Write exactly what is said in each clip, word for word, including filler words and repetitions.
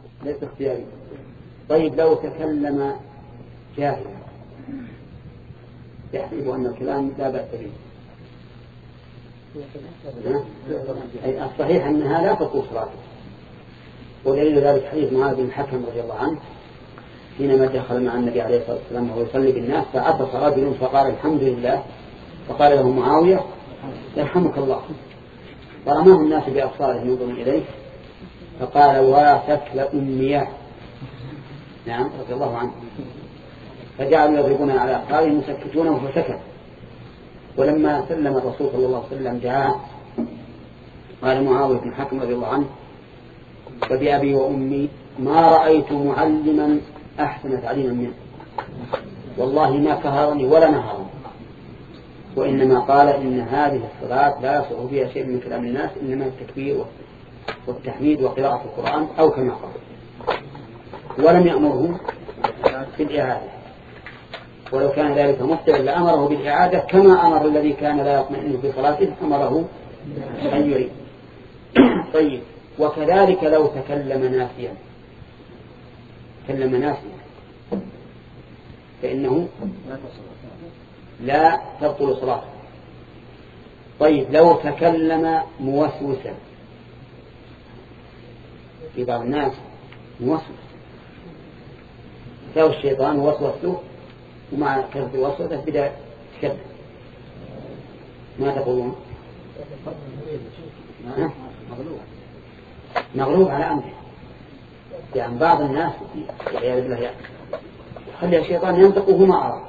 ليس اختياري. طيب لو تكلم جاهلا يحسب أن الكلام لا بأس به، أي الصحيح أنها لا تقول صلاته. ودليل ذلك حديث معاذ بن الحكم رضي الله عنه حينما دخل مع النبي عليه الصلاة والسلام وهو يصلي بالناس فعطس رجل فقال الحمد لله، فقال له معاوية يرحمك الله، فرماه الناس بأبصارهم ينظرون إليه فقال واتك لأمياه. نعم رضي الله عنه. فجعلوا يضربون على أبصارهم يسكتونه فسكت. ولما سلم الرسول صلى الله عليه وسلم دعاه قال معاوية بن الحكم رضي الله عنه فبأبي وأمي ما رأيت معلما أحسن تعليما منه، والله ما كهرني ولا نهرني، وإنما قال إن هذه الصلاة لا يصح فيها شيء من كلام الناس، إنما التكبير والتحميد وقراءة القرآن أو كما قال. ولم يأمره بالإعادة، ولو كان ذلك مفتعا لأمره بالإعادة كما أمر الذي كان لا يطمئن في صلاته أمره أن يعيد. طيب وكذلك لو تكلم ناسيا تكلم ناسيا فإنه لا تبطل صلاته. طيب لو تكلم موسوسا، في بعض الناس موسوس لو الشيطان وسوس له ومع كثرة الوسوسة بدأ يتكلم، ما تقولون؟ مغلوب على أمره. يعني بعض الناس والعياذ بالله يعني خلي الشيطان ينطق وهو ما أرى،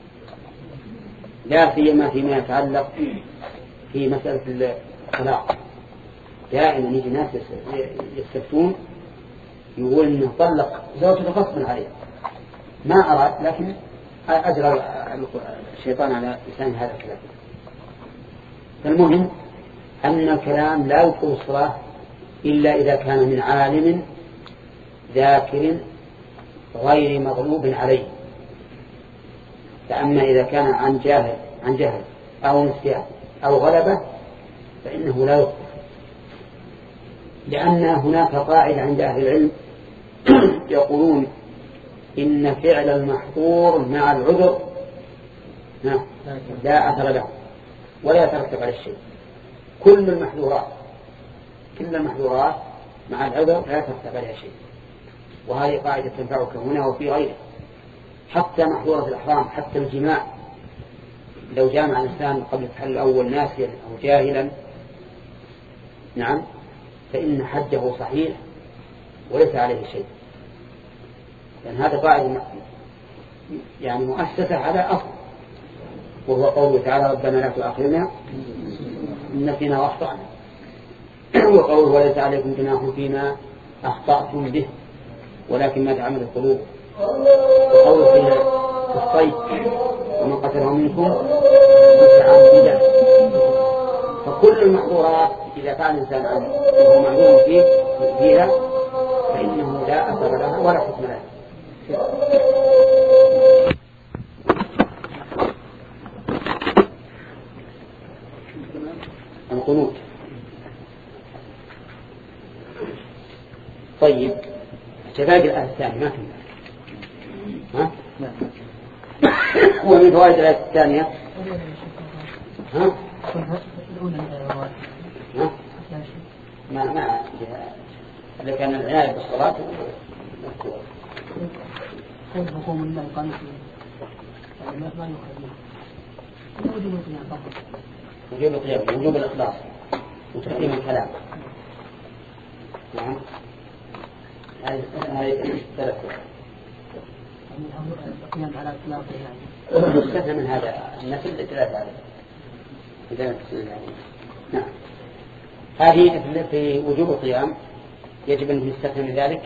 لا سيما فيما يتعلق في مسألة الطلاق. دائما يجي ناس يستفتون يقول إنه طلق زوجته غصبا عليه، ما أراد لكن أجرى الشيطان على لسان هذا الكلام. فالمهم أن الكلام لا يبطل الصلاة إلا إذا كان من عالم ذاكر غير مغلوب عليه. فأما إذا كان عن جاهل عن جهل أو نسيان أو غلبة فإنه لا يبطل، لأن هناك قاعدة عند أهل العلم يقولون إن فعل المحظور مع العذر لا أثر له ولا يترتب على الشيء. كل المحظورات كل المحظورات مع العذر لا يترتب عليها شيء، وهذه قاعدة تنفعك هنا وفي غيره. حتى محظورة الإحرام، حتى الجماع، لو جامع الإنسان قبل التحلل الأول ناسيا أو جاهلا نعم فإن حجه صحيح وليس عليه شيء، لأن هذا قاعدة يعني مؤسسة على أصل، وهو قوله تعالى ربنا لا تؤاخذنا إن نسينا وأخطأنا، وقوله وليس عليكم جناح فيما أخطأتم به ولكن ما تعمل القلوب، وقوله في الصيد ومن قتله منكم متعمدا. فكل المحظورات إذا فعل الإنسان عنه وهو معلوم فيه فيها فإنه لا أثر لها ولا حكم لها. القنوت. طيب شباب الآية الثانية ما كنا ها؟ ومن فوائد الآية الثانية ها؟ ها؟ ما ما اللي كان العناية بالصلاة حكم الله قانون ما ما يخالف وجوب القيام فقط، وجوب القيام وجوب الإخلاص وتقديم الكلام. نعم هذه ثلاثة القيام على اطلاقه يعني مستثنى من هذا النفل ثلاثة عليه إذا نعم. هذه في وجوب القيام يجب أن يستثنى من ذلك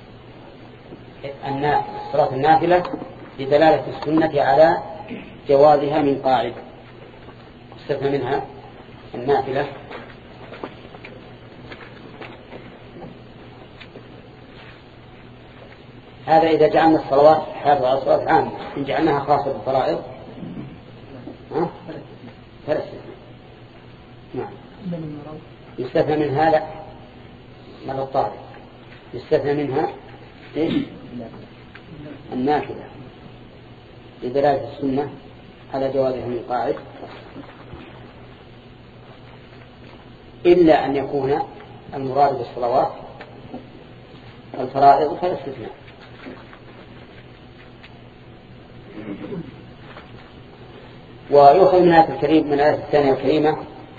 أن صلاة النافلة لدلالة السنة على جوازها من قاعدة استثنى منها النافلة هذا إذا جعلنا الصلوات حافظة على الصلاة عامة، إن جعلناها خاصة بالفرائض ها ثلاث نعم يستثنى من هذا مرض الطارئ يستثنى منها إيش؟ النافلة لدلالة السنة على جوازها من قاعد، إلا أن يكون المراد بالصلوات الفرائض فلا استثناء. ويؤخذ من آية الكريم من الآية الثانية الكريمة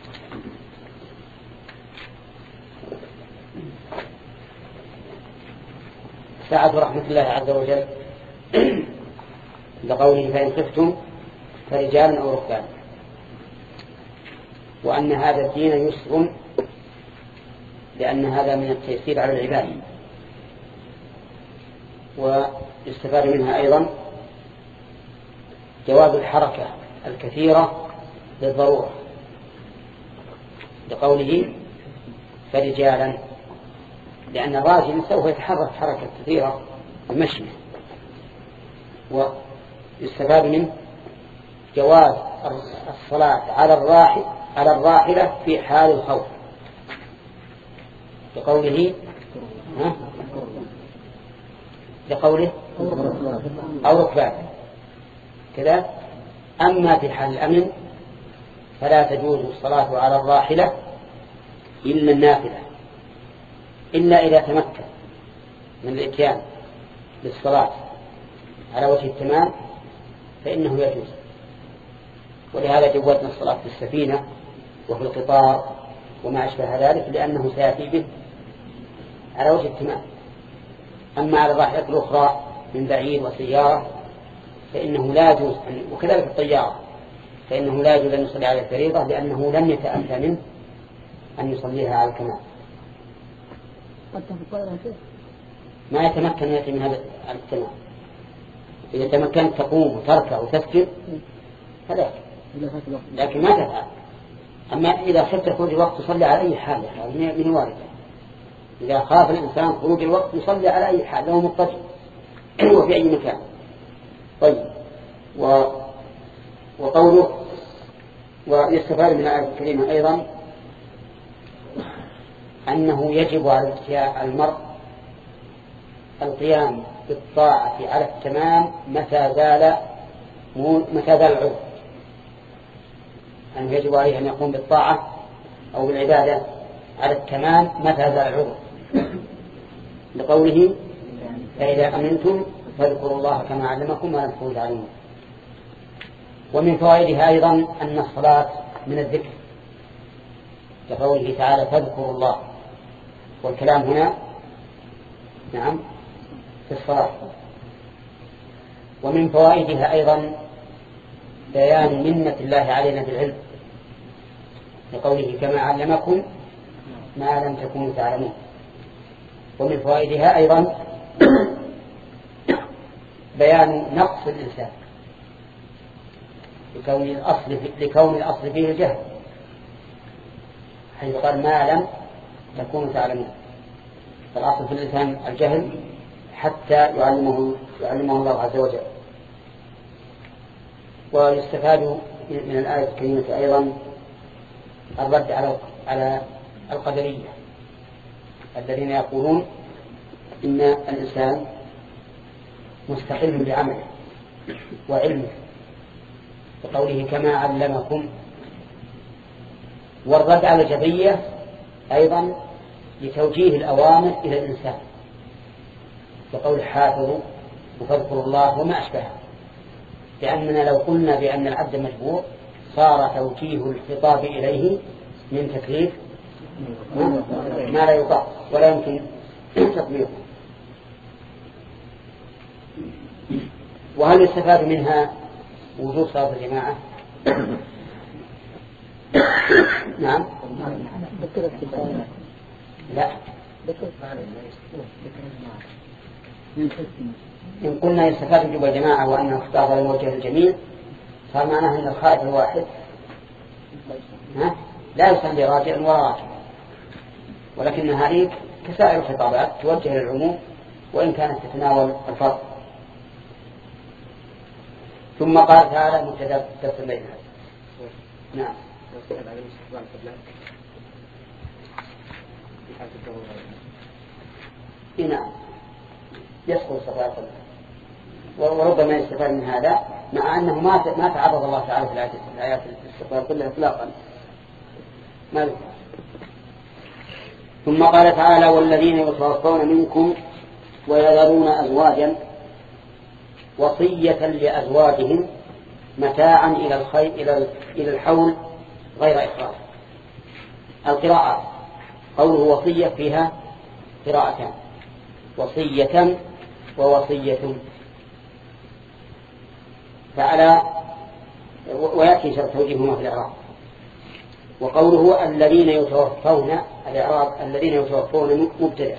سعة رحمة الله عز وجل لقوله فإن خفتم فرجالا أو ركبانا، وأن هذا الدين يسر، لأن هذا من التيسير على العباد. ويستفاد منها أيضا جواز الحركة الكثيرة للضرورة لقوله فرجالا، لأن الراجل سوف يتحرك حركة كثيرة المشي. ويستفاد منه جواز الصلاة على الراحل على الراحلة في حال الخوف لقوله ها؟ لقوله أو ركبان كذا. أما في حال الأمن فلا تجوز الصلاة على الراحلة إلا النافلة، إلا إذا تمكن من الإتيان للصلاة على وجه التمام فإنه يجوز. ولهذا جوزنا الصلاة في السفينة وفي القطار وما أشبه ذلك، لأنه سيأتي به على وجه التمام. أما على الراحلة الأخرى من بعيد وسيارة فإنه لا يجوز، وكذلك الطيارة فإنه لا يجوز أن يصلي على الفريضة، لأنه لم يتأتى منه أن يصليها على الكمال. ما يتمكن يأتي من هذا التمام. إذا تمكنت تقوم وتركع وتسجد فلا، لكن ما تفعل. أما إذا خفت خروج الوقت تصلي على أي حال، من واردة. إذا خاف الإنسان خروج الوقت يصلي على أي حال له مضطجع وفي أي مكان. طيب، و... وقوله ويستفاد من الآية الكريمة أيضا أنه يجب على المرء القيام بالطاعة على التمام متى زال متى زال العذر، أنه يجب عليه أن يقوم بالطاعة أو بالعبادة على التمام متى زال العذر لقوله فإذا أمنتم فاذكروا الله كما علمكم ما لم تكونوا تعلمون. ومن فوائدها أيضا أن الصلاة من الذكر لقوله تعالى فاذكروا الله، والكلام هنا نعم في الصلاة. ومن فوائدها أيضا بيان منة الله علينا بالعلم لقوله كما علمكم ما لم تكونوا تعلمون. ومن فوائدها أيضا بيان نقص الإنسان لكون الأصل لكون الأصل فيه الجهل، حيث قال ما لم تكونوا تعلمون، فالأصل في الإنسان الجهل حتى يعلمه يعلمه الله عز وجل. ويستفاد من الآية الكريمة أيضا الرد على على القدرية الذين يقولون إن الإنسان مستقل بعمله وعلمه بقوله كما علمكم. والرد على الجبرية أيضا لتوجيه الأوامر إلى الإنسان بقول حافظوا وفاذكروا الله وما أشبهه، لأننا لو قلنا بأن العبد مجبور صار توجيه الخطاب إليه من تكليف ما لا يطاق ولا يمكن تطبيقه. وهل يستفاد منها وجود صلاة الجماعة؟ نعم. لا، إن قلنا يستفاد وجوب الجماعة وأنه اختار الوجه الجميل صار معناه أن الخارج الواحد لا يصلي راجعا ولا راجعا، ولكن هذه كسائر الخطابات توجه للعموم وإن كانت تتناول الفرق. ثم قال تعالى مبتدأ درس الليل. نعم. نعم يسقط الصفاء كلها، وربما يستفاد من هذا مع أنه ما ما تعرض الله تعالى في الآيات الاستقرار كلها إطلاقا ما له. ثم قال تعالى والذين يتوفون منكم ويذرون أزواجا وصية لأزواجهم متاعا إلى الخير إلى إلى الحول غير إخراج. القراءة قوله وصية فيها قراءتان، وصية ووصية، فعلى ويأتي شرط توجيههما في الإعراب. وقوله الذين يتوفون الإعراب الذين يتوفون مبتدأ،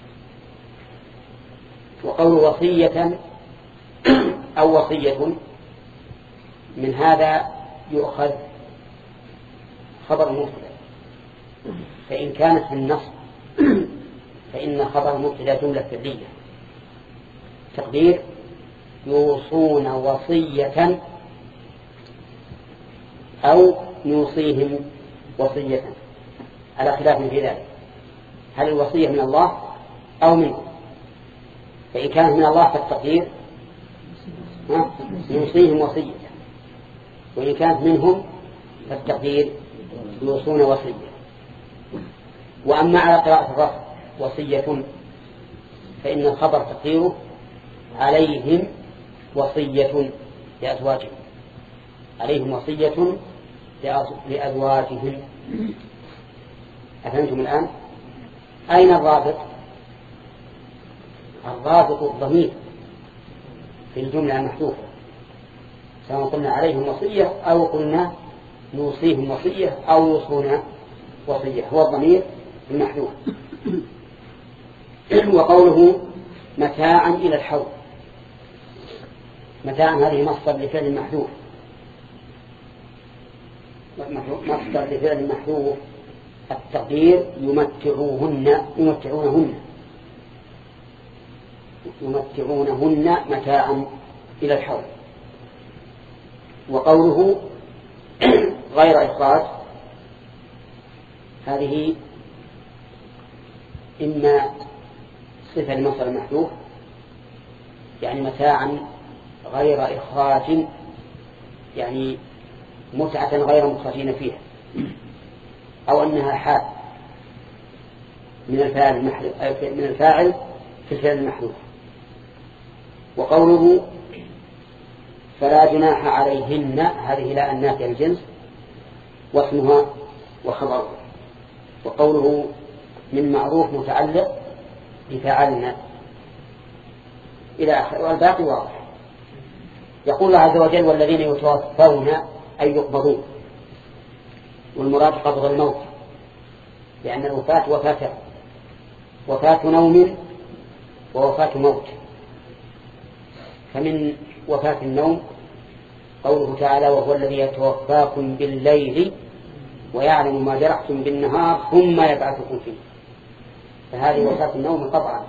وقوله وصية أو وصية من هذا يؤخذ خبر مبتدأ، فإن كانت في النص فإن خبر مبتدأ جملة فعلية تقدير يوصون وصية أو يوصيهم وصية على خلاف في ذلك، هل الوصية من الله أو منه؟ فإن كانت من الله فالتقدير يوصيهم وصية، وإن كانت منهم فالتقدير يوصون وصية. وأما على قراءة الرفع وصية فإن الخبر تقديره عليهم وصية لأزواجهم، عليهم وصية لأزواجهم. أفهمتم الآن؟ أين الرابط؟ الرابط الضمير في الجملة المحذوفة، سواء قلنا عليهم وصية أو قلنا نوصيهم وصية أو يوصون وصية، هو الضمير المحذوف. وقوله متاعا إلى الحول، متاعا هذه مصدر لفعل محذوف، مصدر لفعل محذوف التقدير يمتعوهن يمتعونهن يمتعونهن متاعا إلى الحول. وقوله غير إخراج هذه إما صفة لمصدر المحذوف يعني متاعا غير إخراج، يعني متعة غير مخرجين فيها، أو أنها حال من الفاعل من الفاعل في الفعل المحذوف. وقوله فلا جناح عليهن هذه لا النافية الجنس واسمها وخبرها. وقوله من معروف متعلق بفعلنا إلى آخر، والباقي واضح. يقول الله عز وجل والذين يتوفون أي يقبضون، والمراد قبض الموت، لأن الوفاة وفاة وفاة نوم ووفاة موت. فمن وفاة النوم قوله تعالى وهو الذي يتوفاكم بالليل ويعلم ما جرحتم بالنهار ثم يبعثكم فيه، فهذه وفاة النوم قطعا.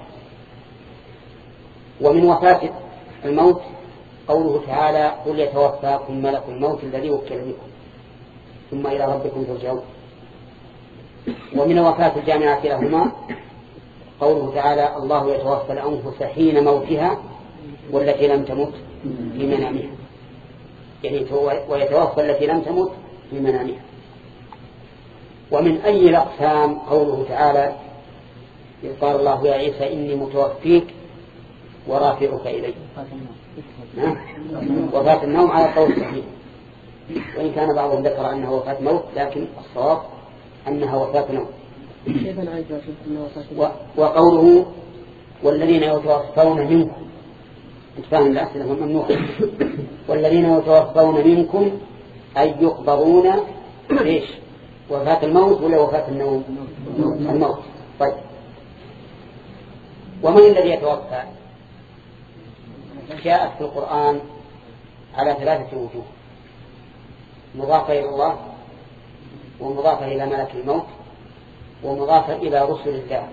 ومن وفاة الموت قوله تعالى قل يتوفاكم ملك الموت الذي وكل بكم ثم إلى ربكم ترجعون. ومن وفاة الجامعة لهما قوله تعالى الله يتوفى الأنفس حين موتها والتي لم تمت في منامها، يعني ويتوفى التي لم تمت في منامها. ومن أي الأقسام قوله تعالى إذ قال الله يا عيسى إني متوفيك ورافعك إلي. وفاة النوم على القول الصحيح، وإن كان بعضهم ذكر أنها وفاة موت، لكن الصواب أنها وفاة نوم. وقوله والذين يتوفون منكم، اتفاهم الأسئلة ممنوعة، والذين يتوفون منكم أي يقبضون ليش؟ وفاة الموت ولا وفاة النوم؟ الموت. طيب ومن الذي يتوفى؟ جاءت في القرآن على ثلاثة وجوه، مضافة إلى الله ومضافة إلى ملك الموت ومضافة إلى رسل الله.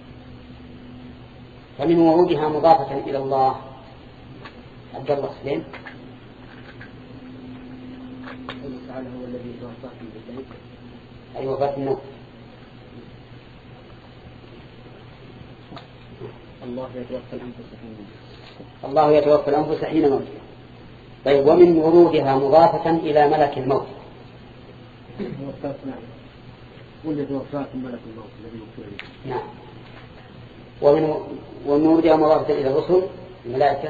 فمن ورودها مضافة إلى الله عبد الله سليم تعالى هو الذي يتوفاكم بالليل أي وفاة النوم. الله يتوفى الأنفس حين الله يتوفى الأنفس حين موتها. طيب ومن ورودها مضافة إلى ملك الموت. والذي توفاكم ملك الموت الذي يوكل به. نعم. ومن ومن ورودها مضافة إلى الرسل الملائكة.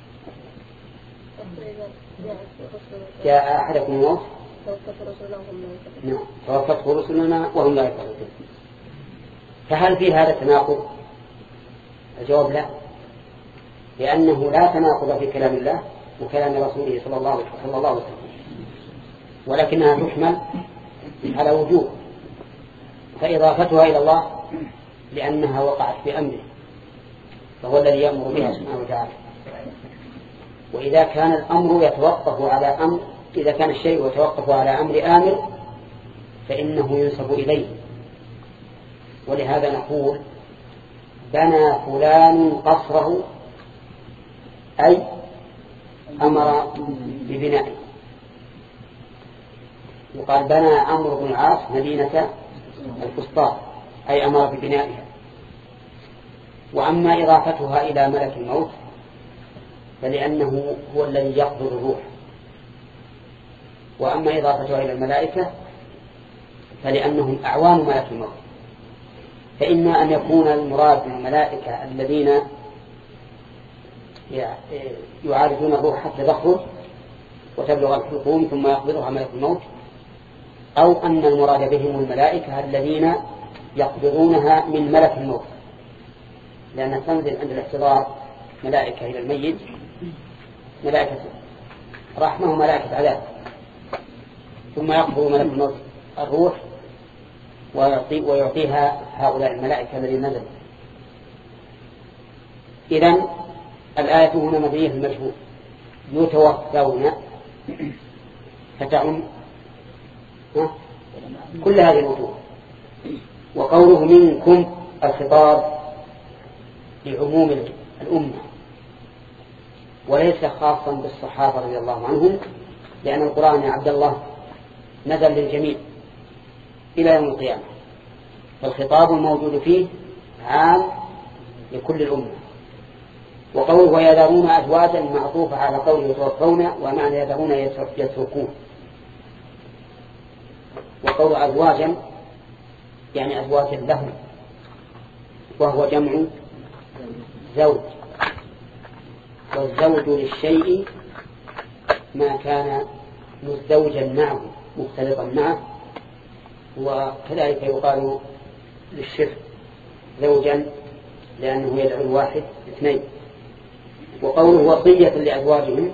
جاء أحدكم الموت نعم توفته رسلنا وهم لا يفعلون. فهل في هذا تناقض؟ الجواب لا، لأنه لا تناقض في كلام الله وكلام رسوله صلى الله عليه وسلم، ولكنها تحمل على وجوه، فإضافتها إلى الله لأنها وقعت بأمره فهو الذي يأمر بها سبحانه وتعالى. وإذا كان الأمر يتوقف على أمر إذا كان الشيء يتوقف على أمر آمر فإنه ينسب إليه. ولهذا نقول بنى فلان قصره أي أمر ببنائه. وقال بنى عمرو بن العاص مدينة الفسطاط أي أمر ببنائها. وأما إضافتها إلى ملك الموت فلأنه هو الذي يقبض الروح، وأما إضافتها إلى الملائكة فلأنهم أعوان ملك الموت. فإما أن يكون المراد من الملائكة الذين يعالجون الروح حتى تخرج وتبلغ الحلقوم ثم يقبضها ملك الموت، أو أن المراد بهم الملائكة الذين يقبضونها من ملك الموت، لأن تنزل عند الاحتضار ملائكة إلى الميت ملائكة رحمة وملائكة عذاب، ثم يقبض ملك الموت الروح ويعطي ويعطيها هؤلاء الملائكة الذين نزلوا. إذن الآية هنا مبنية المجهول يتوفون فتعم كل هذه الوجوه. وقوله منكم الخطاب لعموم الأمة وليس خاصا بالصحابة رضي الله عنهم، لأن القرآن يا عبد الله نزل للجميع إلى يوم القيامة، فالخطاب الموجود فيه عام لكل الأمة. وقوله ويذرون أزواجا معطوفة على قوله يتوفون، ومعنى يذرون يتركون. وقول أزواجا يعني أزواجا لهم، وهو جمع زوج، والزوج للشيء ما كان مزدوجا معه مختلطا معه، وكذلك يقال للشرك زوجا لأنه يدعو الواحد اثنين. وقوله وصية لأزواجهم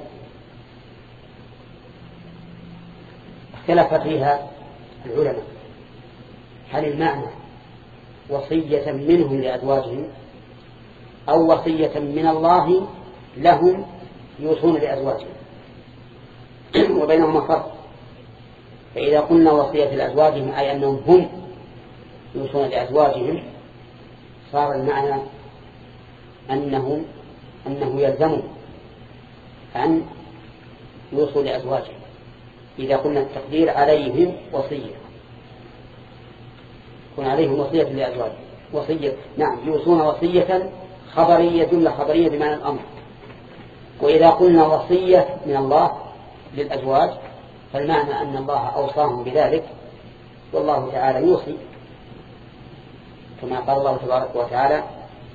اختلف فيها العلماء، هل المعنى وصية منهم لأزواجهم أو وصية من الله لهم يوصون لأزواجهم، وبينهما فرق. فإذا قلنا وصية لأزواجهم أي أنهم هم يوصون لأزواجهم صار المعنى أنهم أنه يلزم أن يوصوا لأزواجهم. إذا قلنا التقدير عليهم وصية يكون عليهم وصية لأزواجهم وصية نعم يوصون وصية خبرية جملة خبرية بمعنى الأمر. وإذا قلنا وصية من الله للأزواج فالمعنى أن الله أوصاهم بذلك، والله تعالى يوصي كما قال الله تبارك وتعالى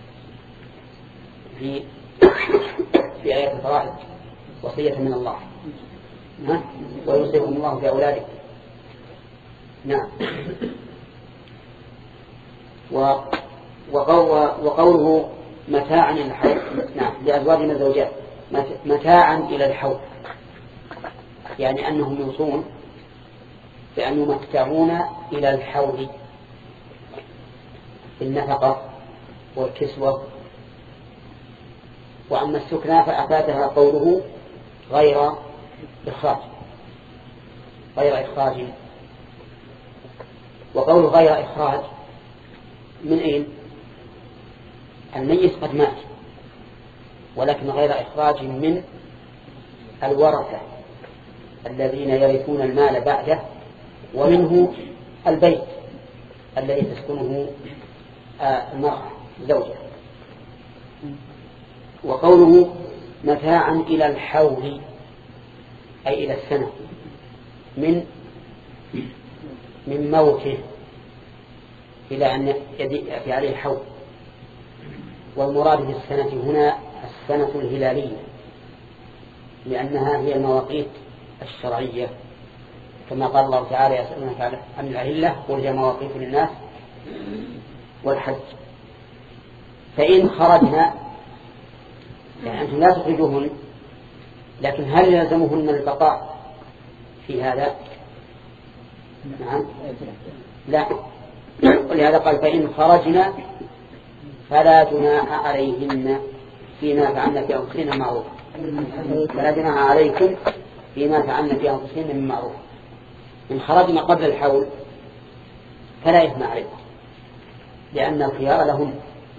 في في آية الفرائض وصية من الله ويوصيكم الله في أولادكم. نعم. وقوله متاعا إلى الحول نعم لأزواجنا الزوجات متاعا إلى الحول يعني أنهم يوصون بأن يمتعون إلى الحول بالنفقة والكسوة. وأما السكنى فأفادها قوله غير إخراج غير إخراج. وقوله غير إخراج من أين؟ الميت قد مات ولكن غير إخراج من الورثة الذين يرثون المال بعده، ومنه البيت الذي تسكنه المرأة زوجها. وقوله متاعا إلى الحول أي إلى السنة من من موته إلى أن يأتي عليه الحول. والمراد بالسنة هنا السنة الهلالية لأنها هي المواقيت الشرعية، كما قال الله تعالى يسألونك عن الأهلة قل هي مواقيت للناس والحج. فإن خرجنا يعني أنتم لا تخرجوهن، لكن هل يلزمهن البقاء في هذا؟ نعم لا. ولهذا قال فإن خرجنا فلا جناح عليهن فيما فعلن في أنفسهن معروف، فلا جناح عليكم فيما فعلن في أنفسهن من معروف. إن خرجنا قبل الحول فلا إثم عليكم لأن الخيار لهن،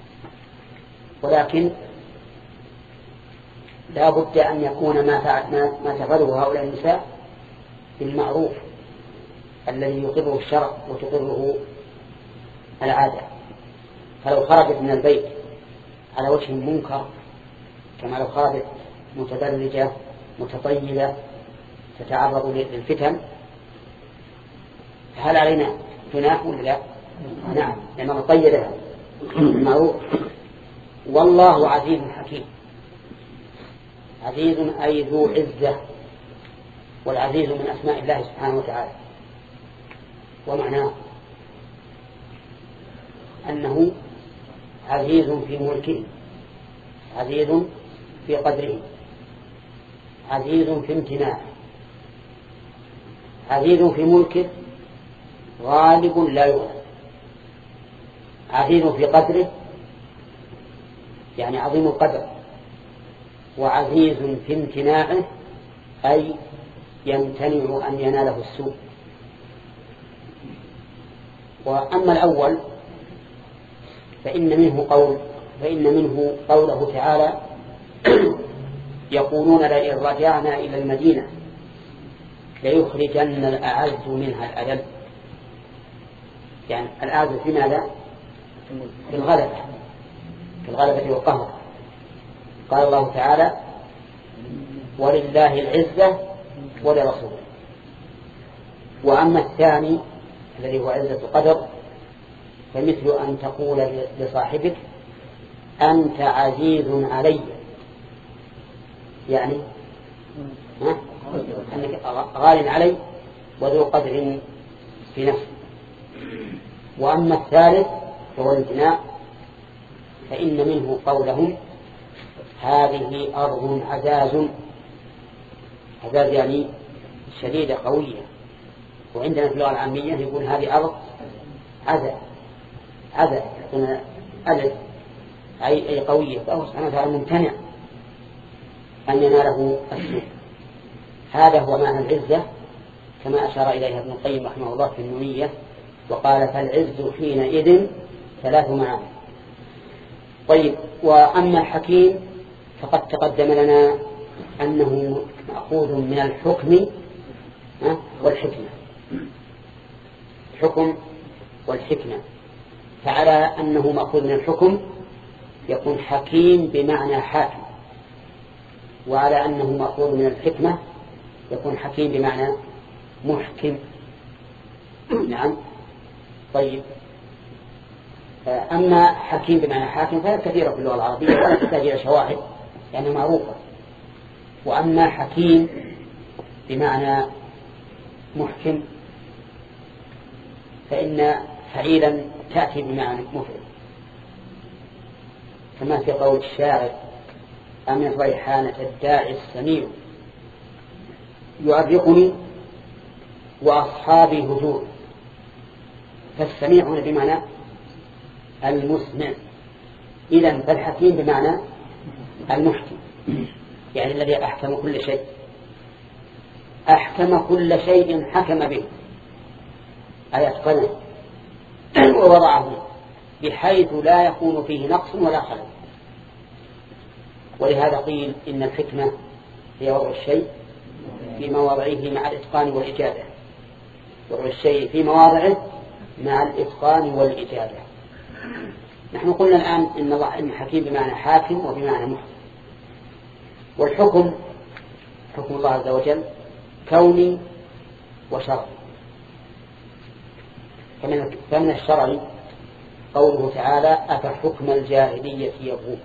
ولكن لا بد أن يكون ما ما تفعله هؤلاء النساء بالمعروف الذي يقره الشرع وتقره العادة. فلو خرجت من البيت على وجه منكر كما لو خرجت متدرجة متطيبة تتعرض للفتن فهل علينا جناح ولا لا؟ نعم لأنه مطيبة معروف. والله عزيز حكيم. عزيز أي ذو عزة، والعزيز من أسماء الله سبحانه وتعالى، ومعناه أنه عزيز في ملكه، عزيز في قدره، عزيز في امتناعه، عزيز في ملكه، غالب لا يغلب، عزيز في قدره يعني عظيم القدر، وعزيز في امتناعه أي يمتنع أن يناله السوء. وأما الأول فإن منه قول فإن منه قوله تعالى يقولون لئن رجعنا إلى المدينة ليخرجن الأعز منها الأذل، يعني الأعز في ماذا؟ في الغلبة، في الغلبة والقهر. قال الله تعالى ولله العزة ولرسوله. وأما الثاني الذي هو عزة القدر فمثل أن تقول لصاحبك أنت عزيز علي، يعني ها؟ أنك غال علي وذو قدر في نفسه. وأما الثالث فهو الامتناع فإن منه قولهم هذه أرض عزاز، عزاز يعني شديدة قوية، وعندنا في اللغة العامية يقول هذه أرض عزا عزا هنا ألف أي أي قوية، فهو سبحانه وتعالى ممتنع أن يناله السوء. هذا هو معنى العزة كما أشار إليها ابن القيم رحمه الله في النونية، وقال فالعز حينئذ ثلاث معاني. طيب، وأما الحكيم فقد تقدم لنا أنه مأخوذ من الحكم والحكمة، الحكم والحكمة. فعلى أنه مأخوذ من الحكم يكون حكيم بمعنى حاكم، وعلى أنه مأخوذ من الحكمة يكون حكيم بمعنى محكم. نعم. طيب، أما حكيم بمعنى حاكم فهي كثيرة في اللغة العربية ولا تحتاج إلى شواهد لأنها معروفة. وأما حكيم بمعنى محكم فإن فعيلا تأتي بمعنى مفعل، كما في قول الشاعر أمن ريحانة الداعي السميع يؤرقني وأصحابي هجور. فالسميع هنا بمعنى المسمع، إذن فالحكيم بمعنى المحكم، يعني الذي أحكم كل شيء، أحكم كل شيء حكم به أي أتقنه ووضعه بحيث لا يكون فيه نقص ولا خلل. ولهذا قيل إن الحكمة هي وضع الشيء في مواضعه مع الإتقان والإجابة، وضع الشيء في مواضعه مع الإتقان والإجابة. نحن قلنا الآن إن الله إن حكيم بمعنى حاكم وبمعنى محكم. والحكم حكم الله عز وجل كوني وشرعي. فمن الشرع قوله تعالى أفحكم الجاهلية يبغون،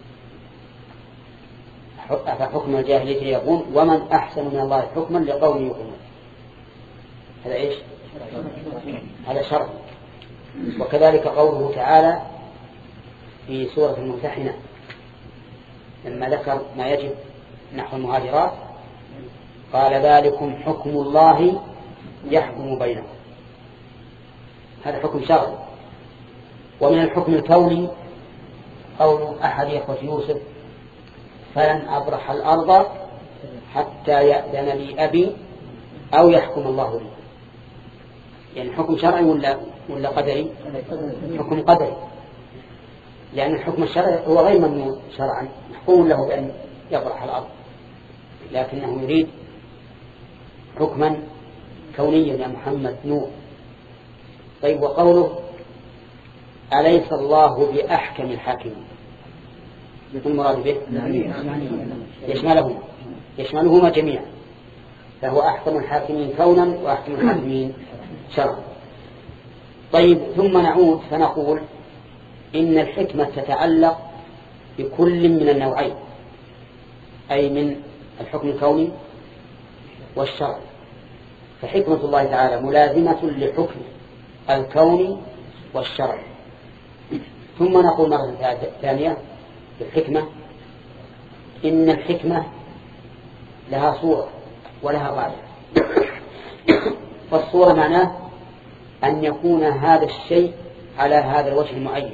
أفحكم الجاهلية يبغون ومن أحسن من الله حكما لقوم يؤمنون. هذا إيش؟ هذا شرع. وكذلك قوله تعالى في سورة الممتحنة لما ذكر ما يجب نحو المهاجرات قال ذلكم حكم الله يحكم بينكم. هذا حكم شرعي. ومن الحكم الكوني قول أحد إخوة يوسف فلن أبرح الأرض حتى يأذن لي أبي أو يحكم الله لي. يعني حكم شرعي ولا ولا قدري؟ حكم قدري، لأن الحكم الشرعي هو غير ممنوع شرعا، محكوم له بأن يبرح الأرض، لكنه يريد حكما كونيا يا محمد نور. طيب وقوله أليس الله بأحكم الحاكمين المراد به يشملهما يشملهما جميعا، فهو أحكم الحاكمين كونا وأحكم الحاكمين شرعا. طيب ثم نعود فنقول إن الحكمة تتعلق بكل من النوعين، أي من الحكم الكوني والشرعي. فحكمة الله تعالى ملازمة لحكم الكوني والشرعي. ثم نقول مرة ثانية بالحكمة إن الحكمة لها صورة ولها غاية. فالصورة معناه أن يكون هذا الشيء على هذا الوجه المعين،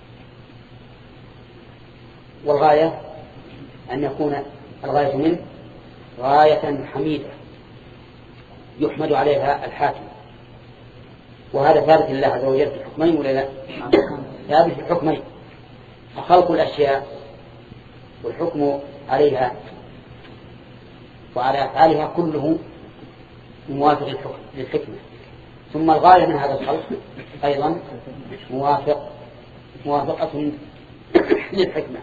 والغاية أن يكون الغاية منه غاية حميدة يحمد عليها الحاكم. وهذا ثابت لله عز وجل في الحكمين ولا لا؟ ثابت في الحكمين، خلق الأشياء والحكم عليها وعلى أفعالها كله موافق للحكمة. ثم الغاية من هذا الخلق أيضا موافق موافقة للحكمة.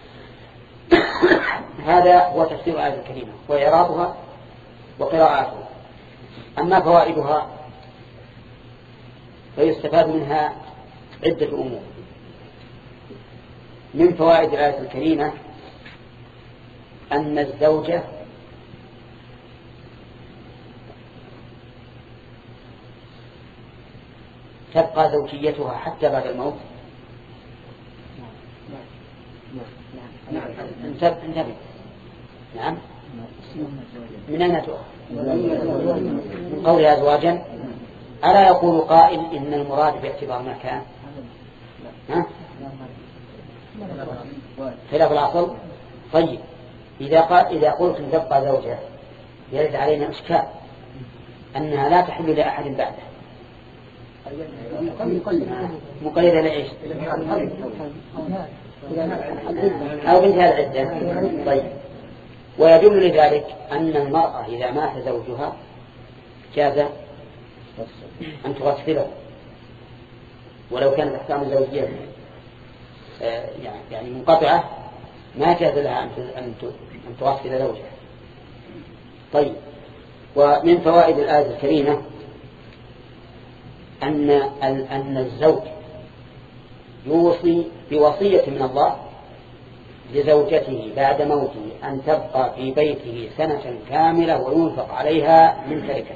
هذا هو تفسير الآية الكريمة وإعرابها وقراءاتها. أما فوائدها فيستفاد منها عدة أمور. من فوائد الآية الكريمة أن الزوجة تبقى زوجيتها حتى بعد الموت. انتبه. نعم. من أين تؤخذ؟ من قولها أزواجا. ألا يقول قائل إن المراد باعتبار ما كان؟ ها؟ خلاف الأصل. طيب إذا قال إذا قلت إن تبقى زوجة يرد علينا إشكال أنها لا تحل لأحد بعده. مقيدة لإيش؟ أو بنتها العدة. طيب ويدل لذلك أن المرأة إذا مات زوجها جاز أن تغسله، ولو كانت أحكام الزوجية يعني منقطعة ما جاز لها أن تغسل زوجها. طيب ومن فوائد الآية الكريمة أن أن الزوج يوصي بوصية من الله لزوجته بعد موته أن تبقى في بيته سنة كاملة وينفق عليها من تركته.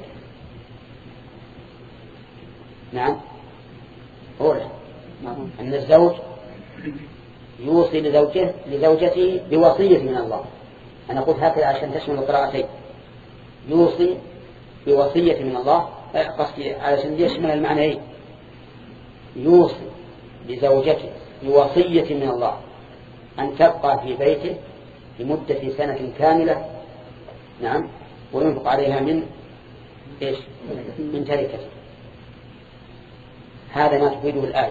نعم قول أن الزوج يوصي لزوجته لزوجته بوصية من الله. أنا قلت هكذا عشان تشمل القراءتين. يوصي بوصية من الله قصدي علشان يشمل المعنيين. يوصي لزوجته بوصية من الله أن تبقى في بيته لمدة سنة كاملة. نعم وينفق عليها من إيش؟ من تركته. هذا ما تفيده الآية.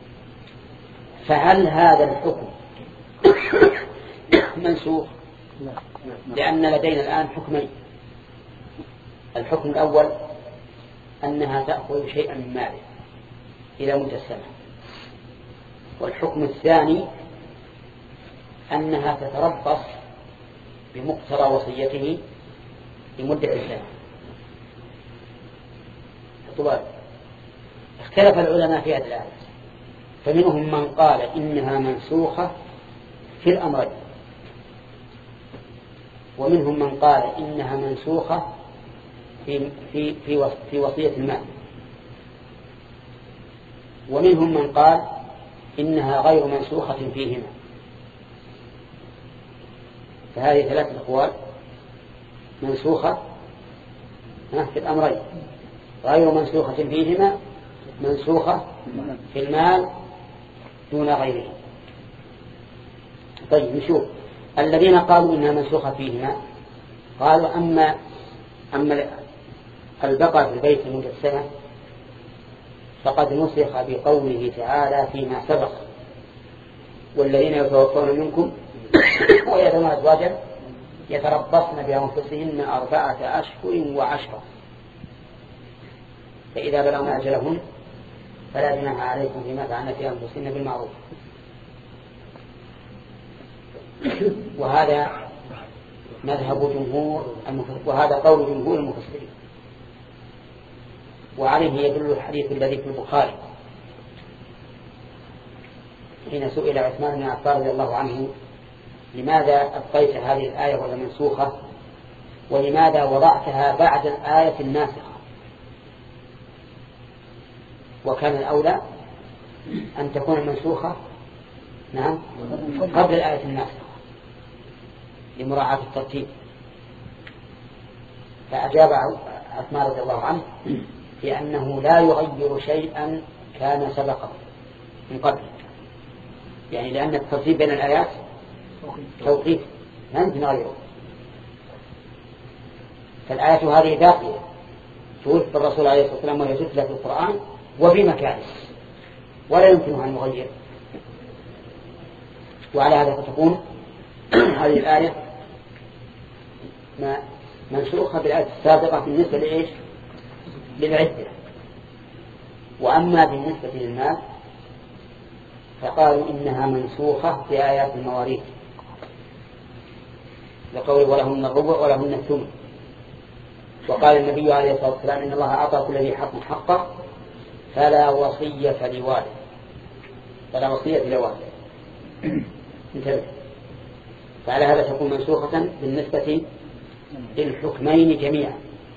فهل هذا الحكم منسوخ؟ لأن لدينا الآن حكمين. الحكم الأول أنها تأخذ شيئا من ماله إلى مدة السنة، والحكم الثاني أنها تتربص بمقتضى وصيته لمدة سنة. طبعا اختلف العلماء في هذه الآية، فمنهم من قال إنها منسوخة في الأمرين، ومنهم من قال إنها منسوخة في في في في وصية المال، ومنهم من قال إنها غير منسوخة فيهما. فهذه ثلاث أقوال: منسوخة في الأمرين، غير منسوخة فيهما، منسوخة في المال دون غيره. طيب نشوف الذين قالوا إنها منسوخة فيهما. قالوا أما أما البقاء في البيت مدة سنة فقد نسخ بقوله تعالى فيما سبق: والذين يتوفون منكم ويذرون أزواجا يتربصن بأنفسهن أربعة أشهر وعشرة فإذا بلغن أجلهن فلا جناح عليكم فيما فعلن في أنفسهن بالمعروف. وهذا مذهب جمهور وهذا قول جمهور المفسرين، وعليه يدل الحديث الذي في البخاري حين سئل عثمان بن عفان رضي الله عنه: لماذا أبقيت هذه الآية وهي منسوخة، ولماذا وضعتها بعد الآية الناسخة؟ وكان الأولى أن تكون المنسوخة نعم قبل الآية الناسخة لمراعاة الترتيب. فأجاب عثمان رضي الله عنه بأنه لا يغير شيئا كان سبقه من قبل، يعني لأن الترتيب بين الآيات توقيف لا يمكن غيره. فالآية هذه باقية توفي الرسول عليه الصلاة والسلام وهي تتلى في القرآن وفي مكانه ولا يمكن أن يغير. وعلى هذا فتكون هذه الآية منسوخة بالآية السابقة بالنسبة لإيش؟ للعدة. وأما بالنسبة للمال فقالوا إنها منسوخة بآيات المواريث، لقول ولهن الربع ولهن الثمن. وقال النبي عليه الصلاة والسلام: إن الله أعطى كل ذي حق حقه فلا وصية لوارث فلا وصية لوارث. انتبه. فعلى هذا تكون منسوخة بالنسبة للحكمين جميعا.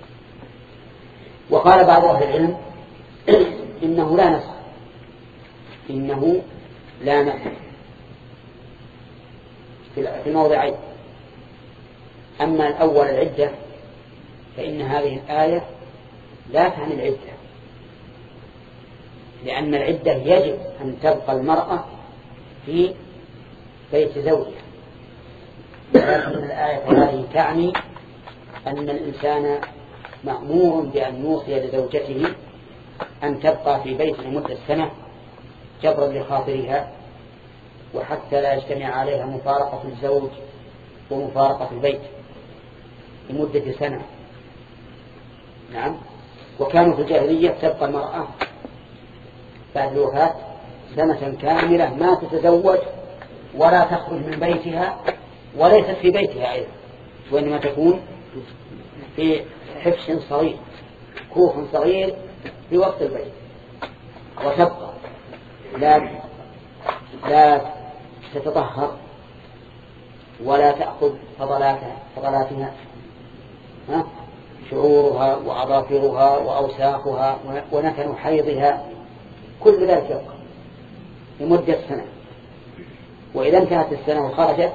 وقال بعض أهل العلم إنه لا نسخ إنه لا نسخ في الموضعين. أما الأول العدة فإن هذه الآية لا تعني العدة، لأن العدة يجب أن تبقى المرأة في بيت زوجها، ولكن الآية هذه تعني أن الإنسان مأمور بأن يوصي لزوجته أن تبقى في بيت لمدة سنة جبرا لخاطرها، وحتى لا يجتمع عليها مفارقة الزوج ومفارقة البيت لمدة سنة. نعم. وكانوا في الجاهلية تبقى المرأة بعد الوفاة سنة كاملة ما تتزوج ولا تخرج من بيتها وليست في بيتها أيضا، وإنما تكون في حفش صغير كوخ صغير في وسط البيت، وتبقى لا لا تتطهر ولا تأخذ فضلاتها فضلاتها ها شعورها وأظافرها وأوساخها ونتن حيضها، كل ذلك يبقى لمدة سنة. وإذا انتهت السنة وخرجت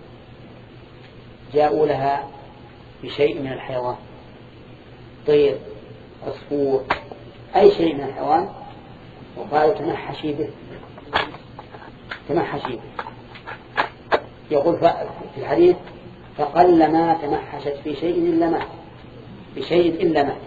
جاءوا لها بشيء من الحيوان، طير، عصفور، أي شيء من الحيوان، وقالوا تمحشي به تمحشي به. يقول في الحديث: فقل ما تمحشت في شيء إلا مات بشيء إلا مات.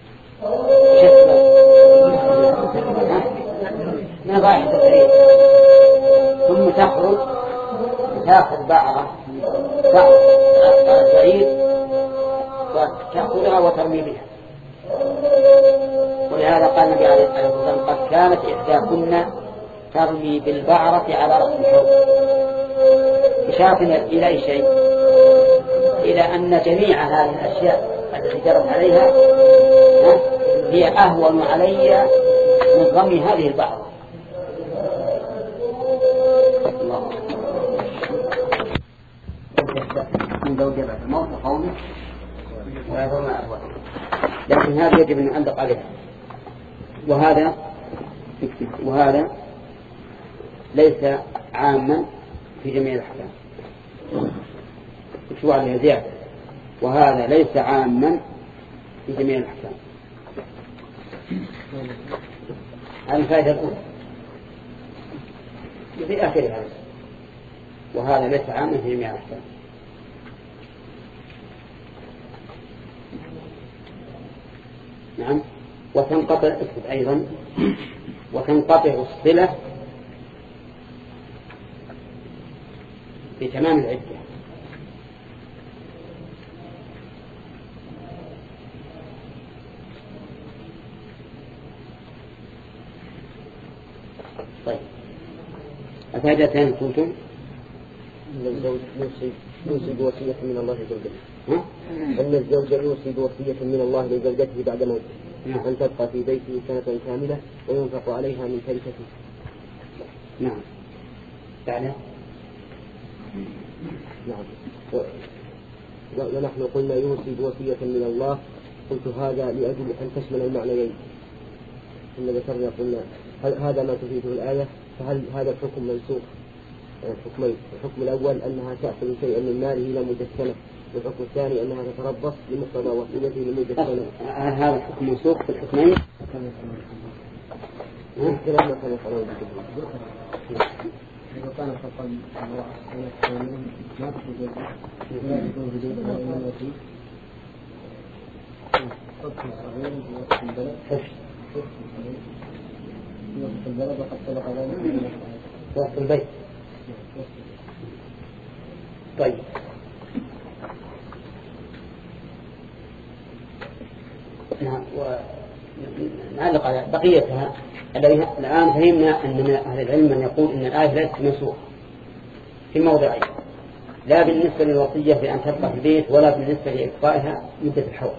ما ضاعت الطريق، ثم تخرج تأخذ بعض بعض البعير وتأخذها وترمي بها. ولهذا قال النبي عليه الصلاة والسلام: قد كانت إحداكن ترمي بالبعرة على رأس الحوض، إشارة إلى أي شيء؟ إلى أن جميع هذه الأشياء التي جرت عليها هي أهون علي من رمي هذه البعرة. الله من زوجة بعد الموت وقومه ويظلم أهوال، لكن هذا يجب أن نعلق عليها. وهذا وهذا ليس عاما في جميع الأحكام. شو عليها زيادة؟ وهذا ليس عاما في جميع الأحكام. الفائدة الأولى في آخرها، وهذا ليس عاما في جميع الأحكام. نعم. وتنقطع اكتب أيضا وتنقطع الصلة بتمام العدة. طيب أفادتان قلتم أن الزوج يوصي بوصية من الله لزوجته. أن الزوج يوصي بوصية من الله لزوجته بعد موته أن تبقى في بيته سنة كاملة وينفق عليها من تركته. نعم. بعد نعم. ونحن قلنا يوصي بوصية من الله، قلت هذا لأجل أن تشمل المعنيين. إن ذكرنا قلنا هذا ما تفيده الآية، فهل هذا الحكم منسوخ؟ الحكمين، الحكم الأول أنها تأخذ شيئا من ماله لمدة سنة، والحكم الثاني أنها تتربص لمقتضى وصيته لمدة سنة. هذا الحكم منسوخ في الحكمين؟ كلام ما كان يفعله بالجبل. إذا كان فقط امرأة ما تكون لا تكون بدونها إلا التي حكم صغير في وقت البلد حكم صغير في وقت البلد وقد سبق ذلك في وقت البيت. طيب نعم. ونعلق على بقيتها. الآن فهمنا أن من أهل العلم من يقول أن الآية ليست منسوخة في موضعين، لا بالنسبة للوصية بأن تبقى في البيت ولا بالنسبة لإبقائها مدة الحول.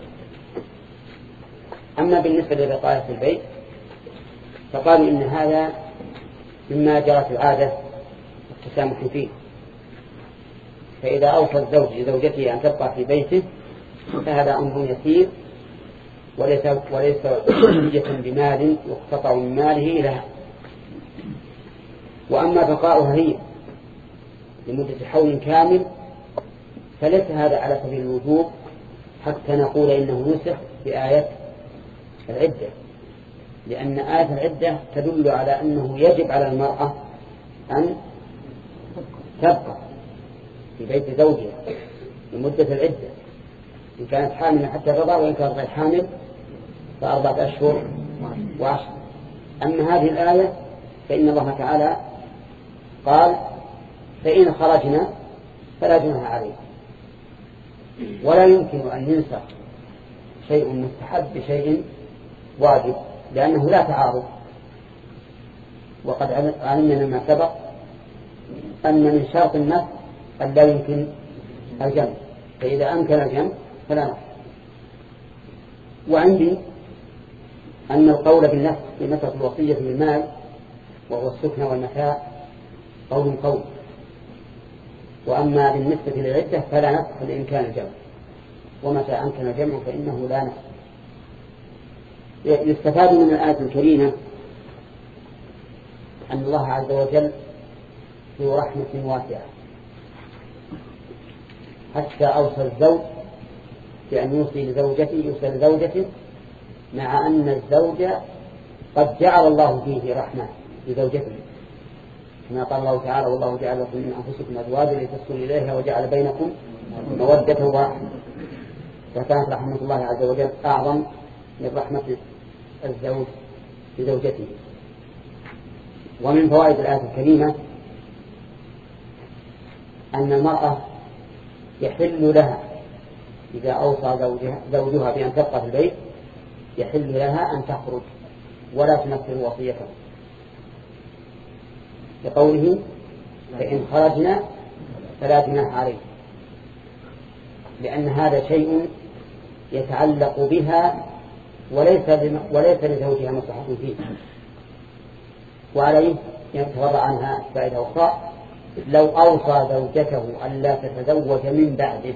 أما بالنسبة لإبقائها في البيت فقالوا إن هذا مما جرت العادة التسامح فيه، فإذا أوصى الزوج لزوجته أن تبقى في بيته فهذا أمر يسير وليس وليس حجة بمال يقتطع من ماله لها. وأما بقاؤها هي لمدة حول كامل فليس هذا على سبيل الوجوب حتى نقول إنه نسخ بآية العدة، لأن آية العدة تدل على أنه يجب على المرأة أن تبقى في بيت زوجها لمدة العدة إن كانت حامل حتى الرضا، وإن كانت غير حامل فأربعة أشهر وعشر. أما هذه الآية فإن الله تعالى قال فإن خرجنا فلا جناح عليه، ولا يمكن أن ينسخ شيء مستحب بشيء واجب لأنه لا تعارض. وقد علمنا مما سبق أن من شرط النفس أن لا يمكن الجمع، فإذا أمكن الجمع فلا نفس. وعندي أن القول بالنفس في مسألة الوصية بالمال وهو السكن والمتاع قول قول، وأما بالنسبة للعدة فلا نفس لإمكان الجمع، ومتى أمكن الجمع فإنه لا نفس. يستفاد من الآية الكريمة أن الله عز وجل ذو رحمة واسعة، حتى أوصى الزوج بأن يوصي لزوجته يوصي لزوجته مع أن الزوج قد جعل الله فيه رحمة لزوجته، كما قال الله تعالى والله جعل لكم من أنفسكم أزواجا لتسكنوا إليها وجعل بينكم مودة ورحمة. فكانت رحمة الله عز وجل أعظم من رحمة الزوج لزوجته. ومن فوائد الآية الكريمة أن المرأة يحل لها إذا أوصى زوجها, زوجها بأن تبقى في البيت يحل لها أن تخرج ولا تنفذ وصيته، لقوله فإن خرجنا فلا جناح عليه، لأن هذا شيء يتعلق بها وليس وليس لزوجها مصلحة فيه، وعليه يتورع عنها فائدة أخرى. لو أوصى زوجته ألا تتزوج من بعده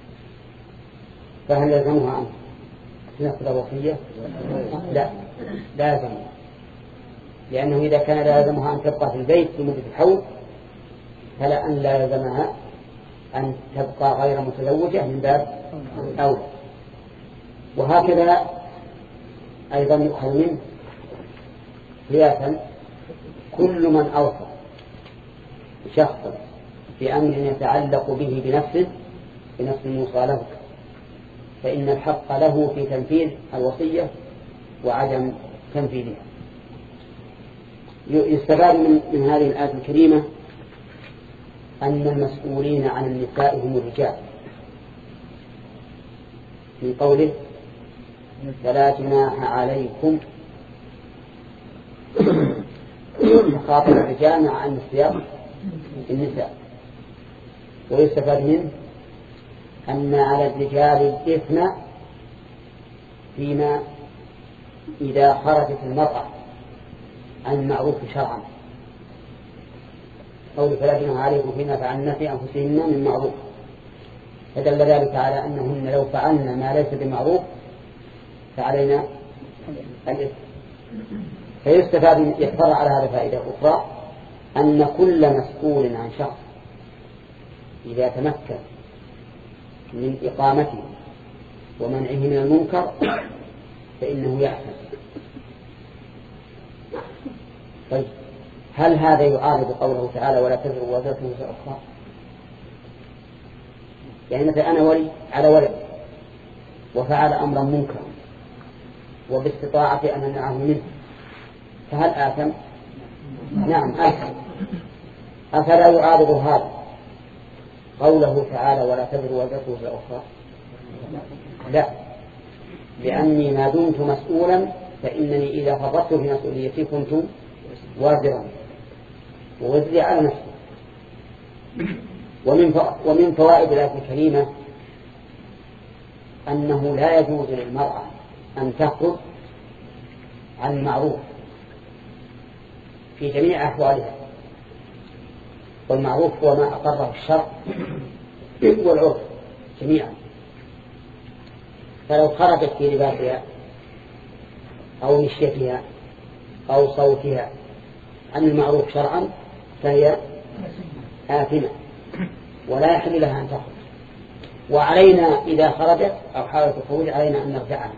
فهل يلزمها أن تنفذ الوصية؟ لا، لازم، لأنه إذا كان لازمها أن تبقى في البيت لمدة الحول فلا أن لا يلزمها أن تبقى غير متزوجة من باب أولى. وهكذا أيضا يؤخذ منه قياسا كل من أوصى شخصا بأمر يتعلق به بنفسه بنفس الموصى له فإن الحق له في تنفيذ الوصية وعدم تنفيذها. يستفاد من, من هذه الآية الكريمة أن المسؤولين عن النساء هم الرجال، من قوله فلا جناح عليكم، خاطب الرجال مع أن السياق النساء. ويستفاد منه أن على الرجال الإثم فيما إذا خرجت المرأة عن المعروف شرعا، قول فلا جناح عليكم فيما فعلن في أنفسهن من معروف، فدل ذلك على أنهن لو فعلن ما ليس بمعروف فعلينا الإثم. فيستفاد يتفرع على هذا فائدة أخرى أن كل مسؤول عن شخص إذا تمكن من إقامته ومنعه من المنكر فإنه يحسن. طيب هل هذا يعارض قوله تعالى ولا تزر وازرة وزر أخرى؟ يعني مثلا أنا ولي على ولد وفعل أمرا منكرا وباستطاعتي أن أمنعه منه فهل آثم؟ نعم آثم. أفلا يعارض هذا قوله تعالى ولا تزر وازرة وزر أخرى؟ لا، لأني ما دمت مسؤولا فإنني إذا فرطت في مسؤوليتي كنت وازرا ووزري على نفسي. ومن ومن فوائد الآية الكريمة أنه لا يجوز للمرأة أن تخرج عن المعروف في جميع أحوالها، والمعروف هو ما أقره الشرع والعرف جميعا. فلو خرجت في لباسها أو مشيتها أو صوتها عن المعروف شرعا فهي آثمة ولا يحل لها أن تخرج. وعلينا إذا خرجت أو حاولت الخروج علينا أن نرجعها.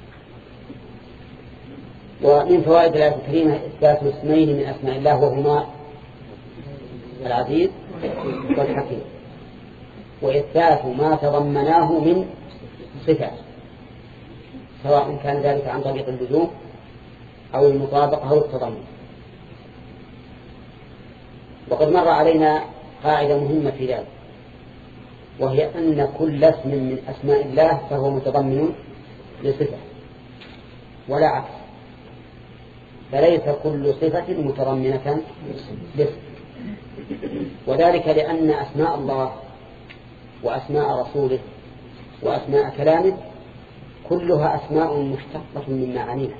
ومن فوائد الآية الكريمة إثبات اسمين من أسماء الله وهما العزيز والحكيم، وإثبات ما تضمناه من صفات سواء كان ذلك عن طريق اللزوم أو المطابقة أو التضمن. وقد مر علينا قاعدة مهمة في ذلك، وهي أن كل اسم من أسماء الله فهو متضمن لصفة ولا عكس، فليس كل صفة متضمنة لاسم. وذلك لأن أسماء الله وأسماء رسوله وأسماء كلامه كلها أسماء مشتقة من معانيها،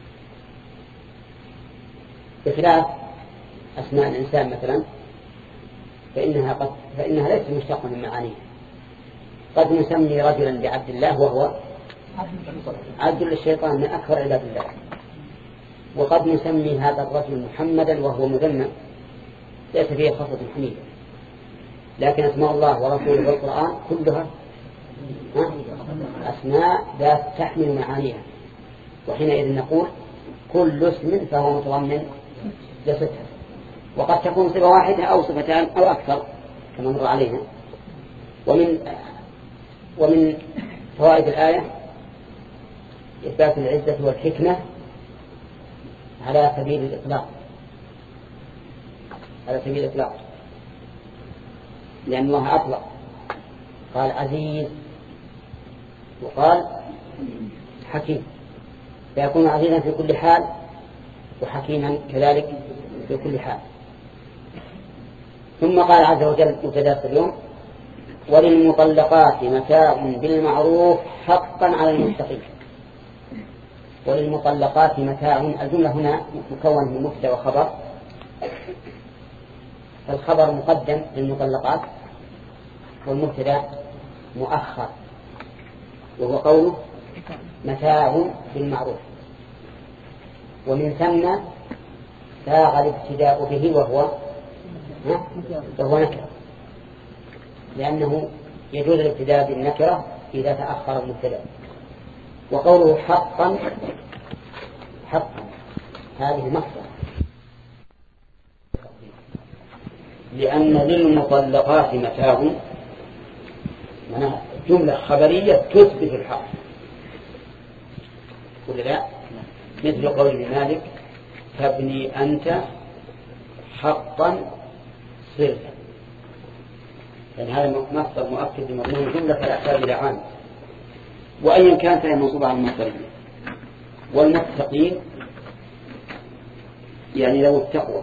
بخلاف أسماء الإنسان مثلا فإنها, قد فإنها ليست مشتقة من معانيها. قد نسمي رجلا بعبد الله وهو عبد للشيطان من أكبر عباد الله، وقد نسمي هذا الرجل محمدا وهو مذمم ليس فيه خصلة حميدة. لكن أسماء الله ورسوله في القرآن كلها أسماء ذات تحمل معانيها، وحينئذ نقول كل اسم فهو متضمن لصفة، وقد تكون صفة واحدة أو صفتان أو أكثر كما مر علينا. ومن ومن فوائد الآية إثبات العزة والحكمة على سبيل الإطلاق على سبيل الإطلاق لأن الله أطلق قال عزيز وقال حكيم، فيكون عزيزا في كل حال وحكيما كذلك في كل حال. ثم قال عز وجل متداخل اليوم وللمطلقات متاع بالمعروف حقا على المتقين. وللمطلقات متاع، الجملة هنا مكون من مبتدأ وخبر، فالخبر مقدم للمطلقات والمبتدأ مؤخر، وهو قوله متاع بالمعروف، ومن ثم ساغ الابتداء به وهو وهو نكرة، لأنه يجوز الابتداء بالنكرة إذا تأخر المبتدأ. وقوله حقا حقا هذه مصدر، لأن للمطلقات متاع جملة خبرية تثبت الحق، ولا لا؟ مثل قول مالك فابني أنت حقا صرت، يعني هذا مصدر مؤكد لمضمون الجملة فلا يحتاج إلى عام، وأيا كانت هي منصوبة على المصدرية. والمتقين يعني له التقوى،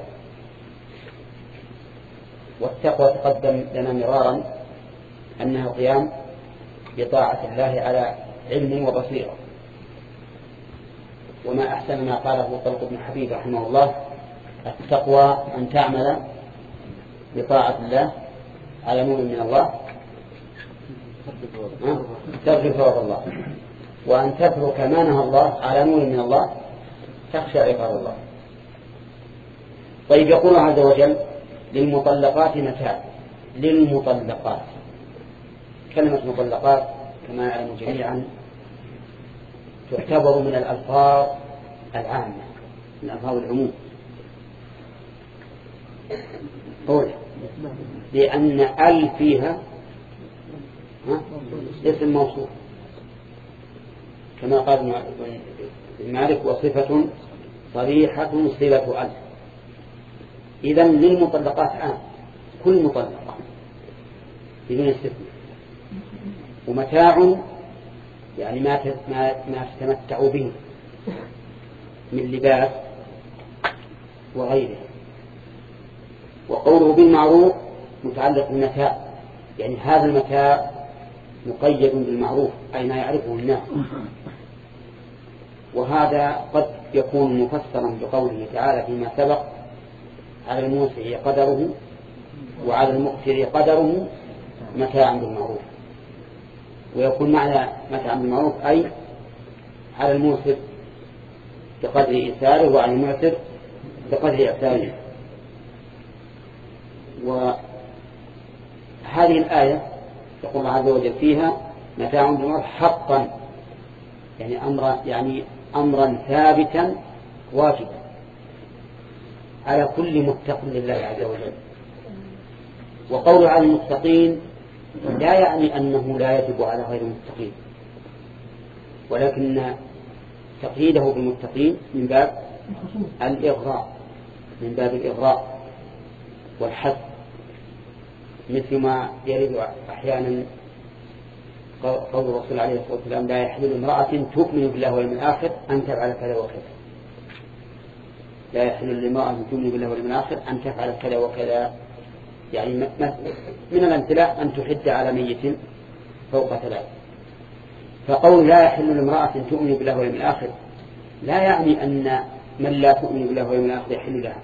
والتقوى تقدم لنا مرارا أنها قيام بطاعة الله على علم وبصيرة. وما أحسن ما قاله طلق بن حبيب رحمه الله: التقوى أن تعمل بطاعة الله على نور من الله ترجو ثواب الله، وأن تترك ما نهى الله على نور من الله تخشى عقاب الله. طيب، يقول عز وجل للمطلقات متاع. للمطلقات، كلمة مطلقات كما يعلم جميعا تعتبر من الألفاظ العامة، من ألفاظ العموم. قول لأن ال فيها اسم موصول كما قال مالك: وصفة صريحة صلة ال. إذن للمطلقات عام، كل مطلقة بدون استثناء. ومتاع يعني ما ما تتمتع به من لباس وغيره. وقوله بالمعروف متعلق بالمتاع، يعني هذا المتاع مقيد بالمعروف أي ما يعرفه الناس. وهذا قد يكون مفسرا بقوله تعالى فيما سبق: على الموسع قدره وعلى المقتر قدره متاعا بالمعروف. ويكون معنى متاعا بالمعروف أي على الموسر بقدر إيساره وعلى المعتر بقدر إعساره. وهذه الآية يقول الله عز وجل فيها متاع بالمعروف حقا، يعني أمرا يعني أمرا ثابتا واجبا على كل متق لله عز وجل. وقول على المتقين لا يعني أنه لا يجب على غير المتقين، ولكن تقييده بالمتقين من باب الإغراء، من باب الإغراء والحث، مثل ما يرد أحيانا قول الرسول عليه الصلاة والسلام: لا يحل امرأة تؤمن بالله واليوم الآخر أن تفعل كذا وكذا. لا يحل لامرأة تؤمن بالله واليوم الآخر أن تفعل كذا وكذا، يعني من الامتلاء أن تحد على ميت فوق ثلاث. فقول لا يحل لامرأة تؤمن بالله واليوم الآخر لا يعني أن من لا تؤمن بالله واليوم الآخر يحل لها،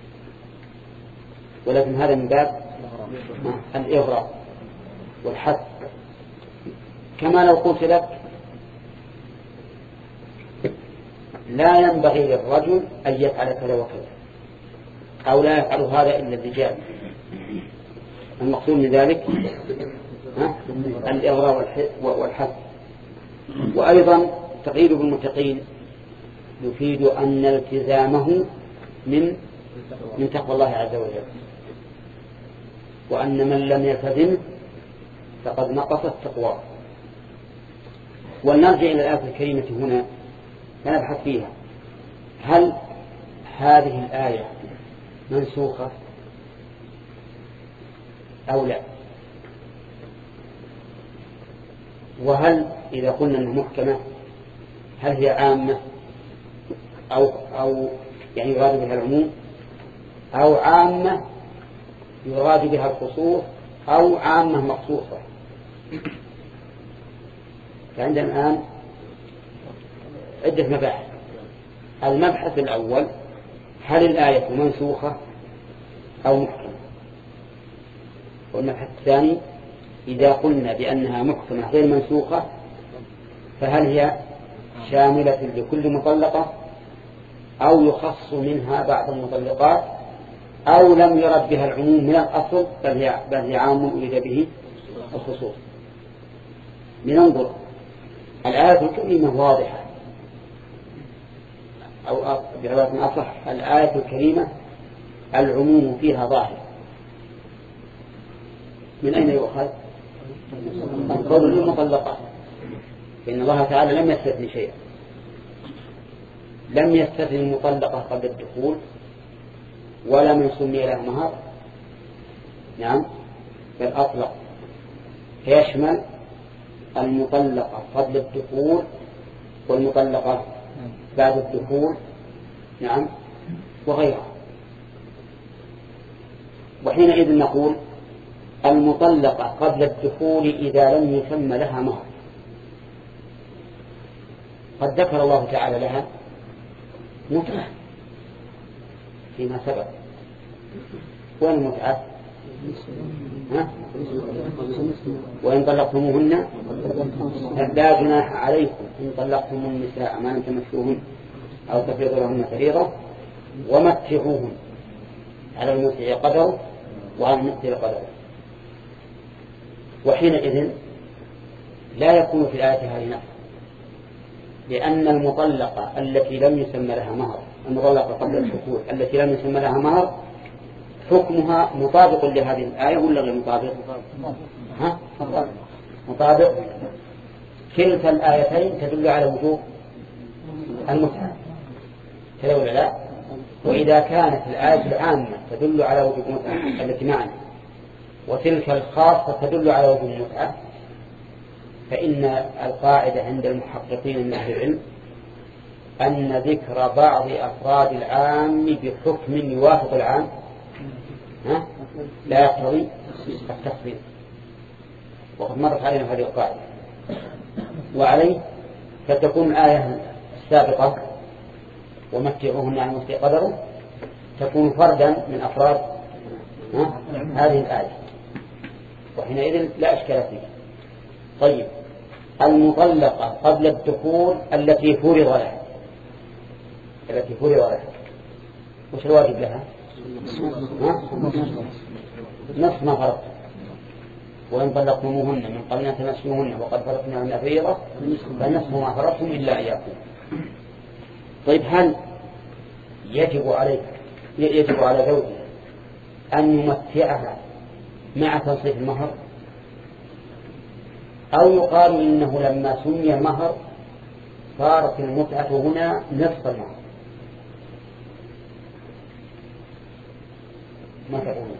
ولكن هذا من باب الإغراء والحث. كما لو قلت لك: لا ينبغي للرجل أن يفعل كذا وكذا، أو لا يفعل هذا إلا الرجال، المقصود من ذلك الإغراء والحث. وأيضا تقييد بالمتقين يفيد أن التزامه من من تقوى الله عز وجل، وأن من لم يلتزم فقد نقصت تقواه. ولنرجع إلى الآية الكريمة هنا فنبحث فيها: هل هذه الآية منسوخة أو لا؟ وهل إذا قلنا أنها محكمة هل هي عامة أو أو يعني يراد بها العموم، أو عامة يراد بها الخصوص أو عامة مخصوصة. فعندنا الآن عدة مباحث. المبحث الأول: هل الآية منسوخة أو محكمة؟ والمبحث الثاني: إذا قلنا بأنها محكمة غير منسوخة فهل هي شاملة لكل مطلقة أو يخص منها بعض المطلقات أو لم يرد بها العموم من الأصل بل هي, بل هي عام أريد به الخصوص. لننظر. الآية الكريمة واضحة، أو بعبارة أصح الآية الكريمة العموم فيها ظاهر. من أين يؤخذ؟ من قول المطلقات، فإن الله تعالى لم يستثني شيئا، لم يستثني المطلقة قبل الدخول ولا من سمي له مهر، نعم، بل أطلق، فيشمل المطلقة قبل الدخول والمطلقة بعد الدخول، نعم، وغيرها. وحينئذ نقول المطلقة قبل الدخول إذا لم يسمى لها مهر، قد ذكر الله تعالى لها متعة فيما سبق. وين المتعة؟ وإن طلقتموهن لا جناح عليكم إن طلقتم النساء ما لم تمسوهن أو تفرضوا لهن فريضة ومتعوهن على المسيء قدره وعلى المقتر قدره. وحينئذ لا يكون في الآية هذه نفس، لأن المطلقة التي لم يسمى لها مهر، المطلقة قبل الدخول التي لم يسمى لها مهر، حكمها مطابق لهذه الآية ولا غير مطابق؟ ها؟ مطابق. كلتا الآيتين تدل على وجوب المتعة، كذا ولا لا؟ وإذا كانت الآية العامة تدل على وجوب المتعة التي معنا وتلك الخاصة تدل على وجوب المتعة، فإن القاعدة عند المحققين من أهل العلم أن ذكر بعض أفراد العام بحكم يوافق العام ها؟ لا يقتضي التخصيص، وقد مرت علينا هذه القاعدة. وعليه فتكون الآية السابقة ومتعوهن عن المسيء قدره تكون فردا من أفراد ها؟ هذه الآية، وحينئذ لا إشكال فيه. طيب، المطلقة قبل الدخول التي فرض لها، التي فرض لها وش الواجب لها؟ نصف ما فرضت. وإن طلقتموهن من قبل أن تمسوهن وقد فرضتم لهن فريضة فنصف ما فرضتم إلا إياكم. طيب، هل يجب عليك يجب على زوجها أن يمتعها مع تنصيف المهر، أو يقال إنه لما سمي المهر صارت المتعة هنا نصف المهر؟ ما تقولون؟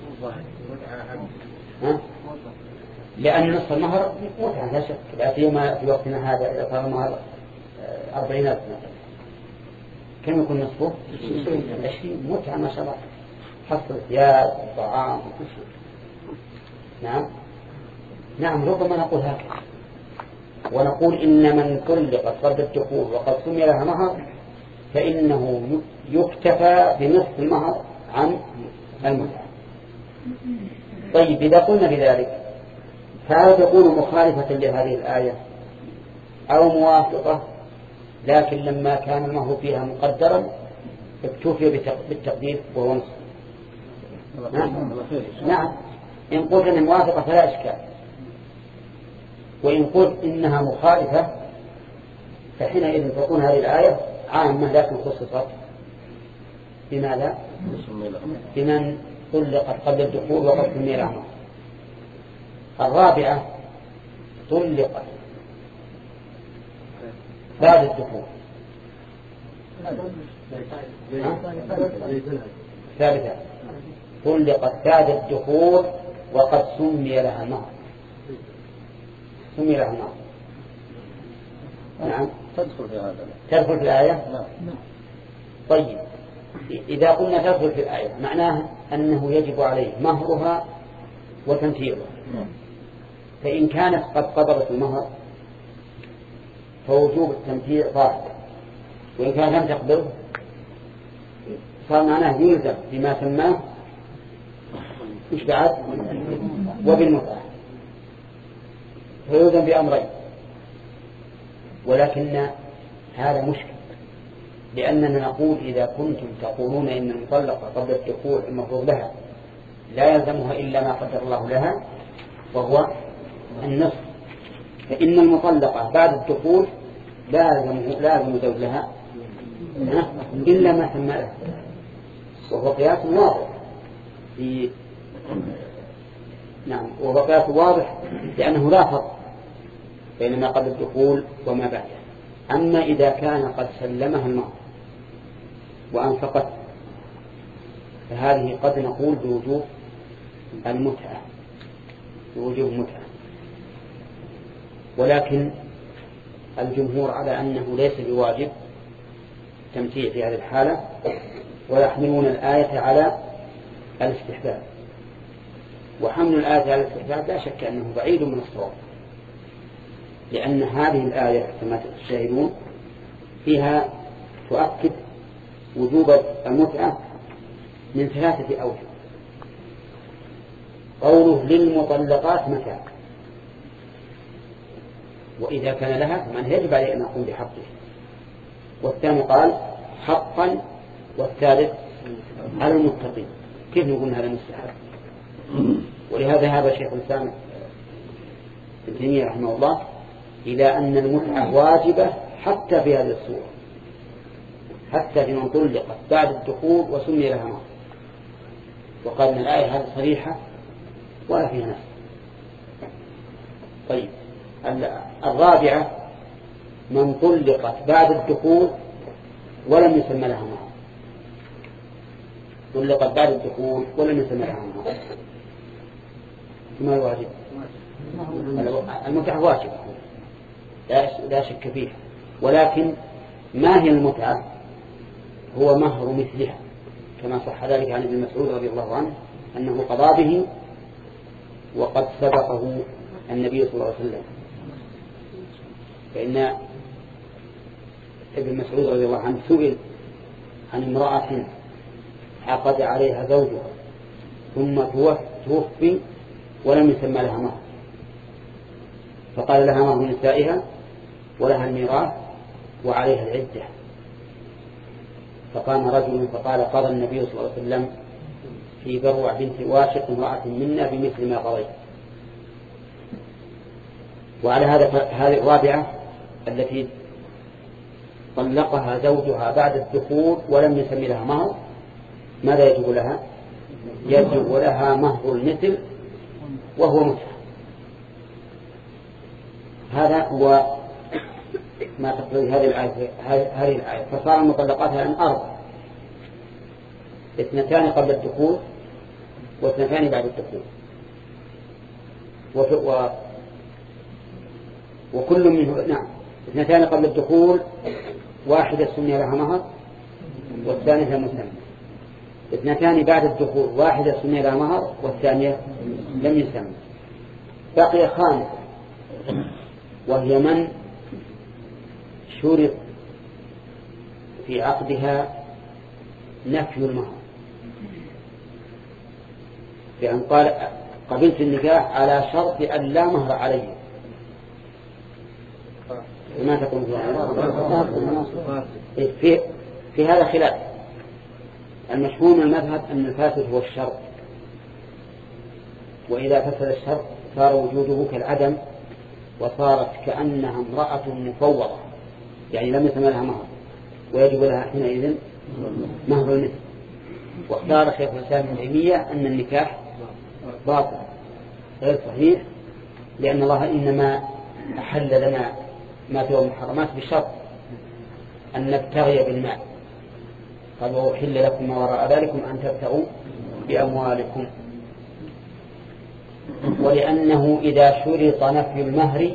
ها؟ لأن نصف المهر متعة لا شك، لا سيما في وقتنا هذا إذا صار المهر أربعين ألف مثلا كم يكون نصفه؟ عشرين. متعة ما شاء الله، حصل الثياب والطعام وكل شيء. نعم نعم ربما نقول هكذا، ونقول إن من طلقت قبل الدخول وقد سمي لها مهر فإنه يكتفى بنصف المهر عن المتعة. طيب، إذا قلنا بذلك فهل تكون مخالفة لهذه الآية أو موافقة، لكن لما كان المهر فيها مقدرا اكتفي بالتقدير وهو نصف؟ نعم. نعم، إن قلت إنها موافقة فلا إشكال، وإن قلت إنها مخالفة فحينئذ تكون هذه الآية عامة لكن خصصت بماذا؟ بمن طلقت قبل الدخول وقد سمي لها مهر. الرابعة طلقت بعد الدخول. ثالثا طلقت بعد الدخول وقد سمي لها مهر، سمي لها مهر. نعم، تدخل في هذا، تدخل في الآية. نعم. طيب، إذا قلنا تدخل في الآية معناه أنه يجب عليه مهرها وتمتيعها، فإن كانت قد قبضت المهر فوجوب التمتيع ظاهر، وإن كانت لم تقبض صار معناه يلزم بما سماه مش بعد وبالمتعة، فيلزم بأمرين. ولكن هذا مشكل، لأننا نقول إذا كنتم تقولون إن المطلقة قبل الدخول المفروض لها لا يلزمها إلا ما قدر الله لها وهو النصف، فإن المطلقة بعد الدخول لازم لازم زوج لها إلا ما سمى لها، وهو قياس واضح في نعم وهو قياس واضح لأنه لا فرق بين ما قبل الدخول وما بعده. أما إذا كان قد سلمها المهر وأنفقت فهذه قد نقول بوجوب المتعة بوجوب المتعة، ولكن الجمهور على أنه ليس بواجب تمتيع في هذه الحالة، ويحملون الآية على الاستحباب، وحمل الآية على الاستحباب لا شك أنه بعيد من الصواب، لأن هذه الآية كما تشاهدون فيها تؤكد وجوب المتعة من ثلاثة أوجه. قوله للمطلقات متاع، وإذا كان لها فمن يجب عليه أن يقوم بحقه، والثاني قال حقا، والثالث على المتقين. كيف نقول هذا مستحب؟ ولهذا هذا شيخ الإسلام ابن تيمية رحمه الله إلى أن المتعة واجبة حتى في هذه الصورة، حتى في من طلقت بعد الدخول وسمي لها مهر، وقال من الآية هذه صريحة ولا فيها نفس. طيب الرابعة من طلقت بعد الدخول ولم يسمى لها مهر، طلقت بعد الدخول ولم يسمى لها مهر، ما الواجب؟ المتعة واجبة لا شك فيها، ولكن ما هي المتعة؟ هو مهر مثلها، كما صح ذلك عن ابن مسعود رضي الله عنه أنه قضى به وقد سبقه النبي صلى الله عليه وسلم. فإن ابن مسعود رضي الله عنه سئل عن امرأة عقد عليها زوجها ثم توفي ولم يسمى لها مهر، فقال لها مهر نسائها ولها الميراث وعليها العدة. فقام رجل فقال قضى النبي صلى الله عليه وسلم في بروع بنت واشق امرأة منا بمثل ما قضيت. وعلى هذا هذه الرابعة التي طلقها زوجها بعد الدخول ولم يسمي لها مهر، ماذا يجب لها؟ يجب لها مهر المثل وهو متعة. هذا هو ما تقتضي هذه الآية. هذه الآية فصار المطلقات الآن أربع، اثنتان قبل الدخول واثنتان بعد الدخول، و... وكل منه نعم اثنتان قبل الدخول واحدة سمي لها مهر والثانية مسمى، اثنتان بعد الدخول واحدة سمي لها مهر والثانية لم يسمى. بقي خامسة وهي من شرط في عقدها نفي المهر، بأن قال قبلت النكاح على شرط أن لا مهر علي. ما تقول في في هذا خلاف. المشهور من المذهب أن الفاسد هو الشرط، وإذا فسد الشرط صار وجوده كالعدم، وصارت كأنها امرأة مفوضة، يعني لم يسمى لها مهر ويجب لها حينئذ مهر المثل. واختار شيخ الإسلام ابن تيمية أن النكاح باطل غير صحيح، لأن الله إنما أحل لنا ما فيه المحرمات بشرط أن نبتغي بالمال، قال وأحل لكم ما وراء ذلكم أن تبتغوا بأموالكم. ولأنه إذا شرط نفي المهر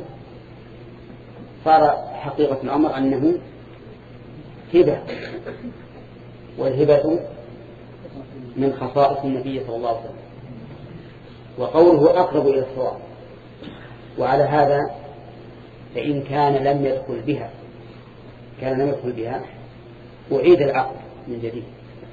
صار حقيقة الأمر أنه هبة، والهبة من خصائص النبي صلى الله عليه وسلم، وقوله أقرب إلى الصواب. وعلى هذا فإن كان لم يدخل بها كان لم يدخل بها أعيد العقد من جديد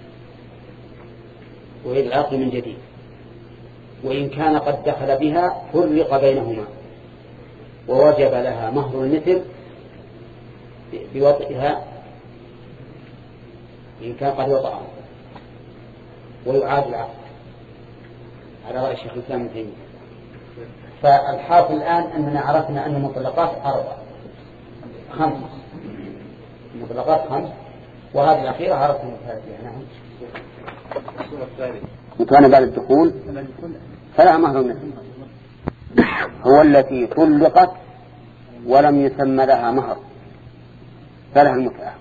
أعيد العقد من جديد وإن كان قد دخل بها فرق بينهما ووجب لها مهر المثل بوطئها إن كان قد وطأها ويعاد العقد على رأي الشيخ الإسلام ابن تيمية. فالحاصل الآن أننا عرفنا أن المطلقات أربع خمس المطلقات خمس وهذه الأخيرة عرفنا فيها. نعم. وكان بعد الدخول فلا مهر المثل هو التي طلقت ولم يسمى لها مهر فلها المتعة.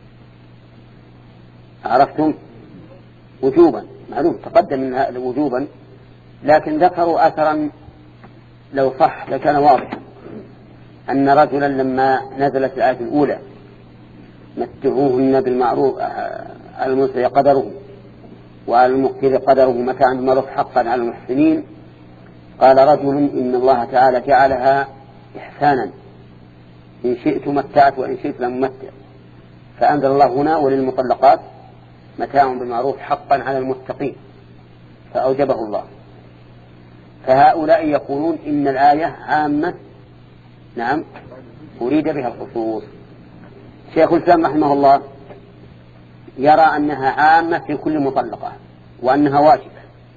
عرفتم؟ وجوبا معلوم تقدم منها وجوبا، لكن ذكروا أثرا لو صح لكان واضحا أن رجلا لما نزلت الآية الأولى متعوهن بالمعروف على المسيء قدره وعلى المقتر قدره متاعا بالمعروف حقا على المحسنين، قال رجل إن الله تعالى جعلها إحسانا إن شئت متعت وإن شئت لم متع، فأنزل الله هنا وللمطلقات متاع بالمعروف حقا على المتقين فأوجبه الله. فهؤلاء يقولون إن الآية عامة، نعم أريد بها الخصوص. شيخ الإسلام رحمه الله يرى أنها عامة في كل مطلقة وأنها واجبة،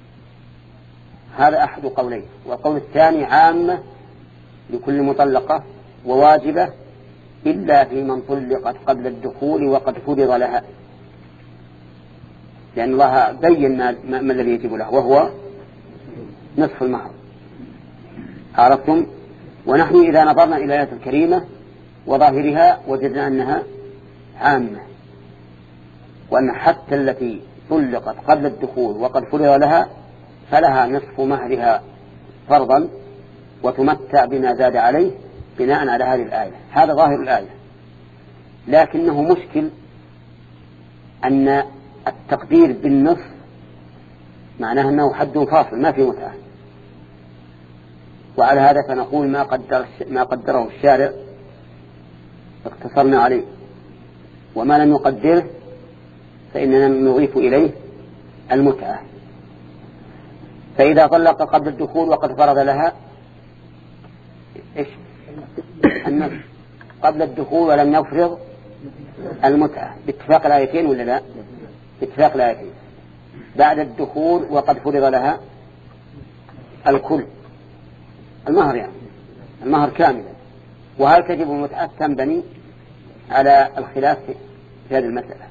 هذا أحد قولين. والقول الثاني عامة لكل مطلقة وواجبة إلا في من طلقت قبل الدخول وقد فرض لها، لأن الله بين ما, ما الذي يجب له وهو نصف المهر. عرفتم؟ ونحن إذا نظرنا إلى الآية الكريمة وظاهرها وجدنا أنها عامة، وأن حتى التي طلقت قبل الدخول وقد فرض لها فلها نصف مهرها فرضا وتمتع بما زاد عليه بناء على هذه الآية. هذا ظاهر الآية، لكنه مشكل أن التقدير بالنصف معناه أنه حد فاصل ما في متعة، وعلى هذا فنقول ما قدر ما قدره الشارع اقتصرنا عليه، وما لم يقدره فإننا نضيف إليه المتعة. فإذا طلق قبل الدخول وقد فرض لها إيش النصف قبل الدخول ولم يفرض المتعة باتفاق الآيتين ولا لا؟ باتفاق الآيتين. بعد الدخول وقد فرض لها الكل المهر، يعني المهر كاملا. وهل تجب المتعة تنبني على الخلاف في هذه المسألة.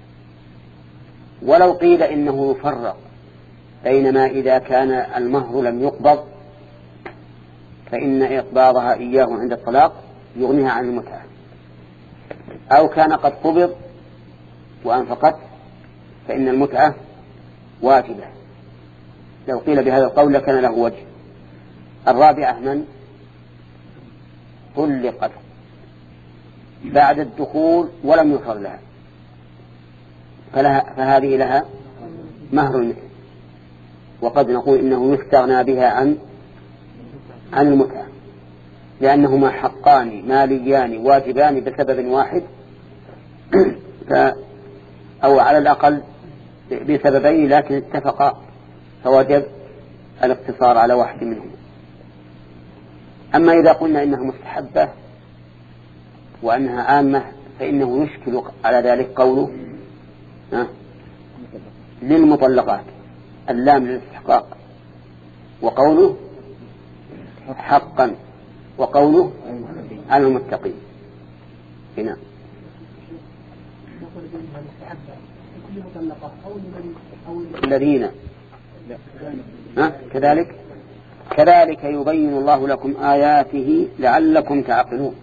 ولو قيل إنه يفرق بينما إذا كان المهر لم يقبض فإن إقباضها إياه عند الطلاق يغنيها عن المتعة، أو كان قد قبض وأنفقت فإن المتعة واجبة. لو قيل بهذا القول لكان له وجه. الرابعة من طلقت بعد الدخول ولم يفر لها فلها فهذه لها مهر المثل، وقد نقول إنه يستغنى بها عن عن المتعة لأنهما حقان ماليان واجبان بسبب واحد ف أو على الأقل بسببين لكن اتفقا فوجب الاقتصار على واحد منهم. أما إذا قلنا إنها مستحبة وأنها عامة فإنه يشكل على ذلك قوله للمطلقات اللام للاستحقاق، وقوله حقا، وقوله على المتقين. هنا الذين كذلك كذلك يبين الله لكم آياته لعلكم تعقلون.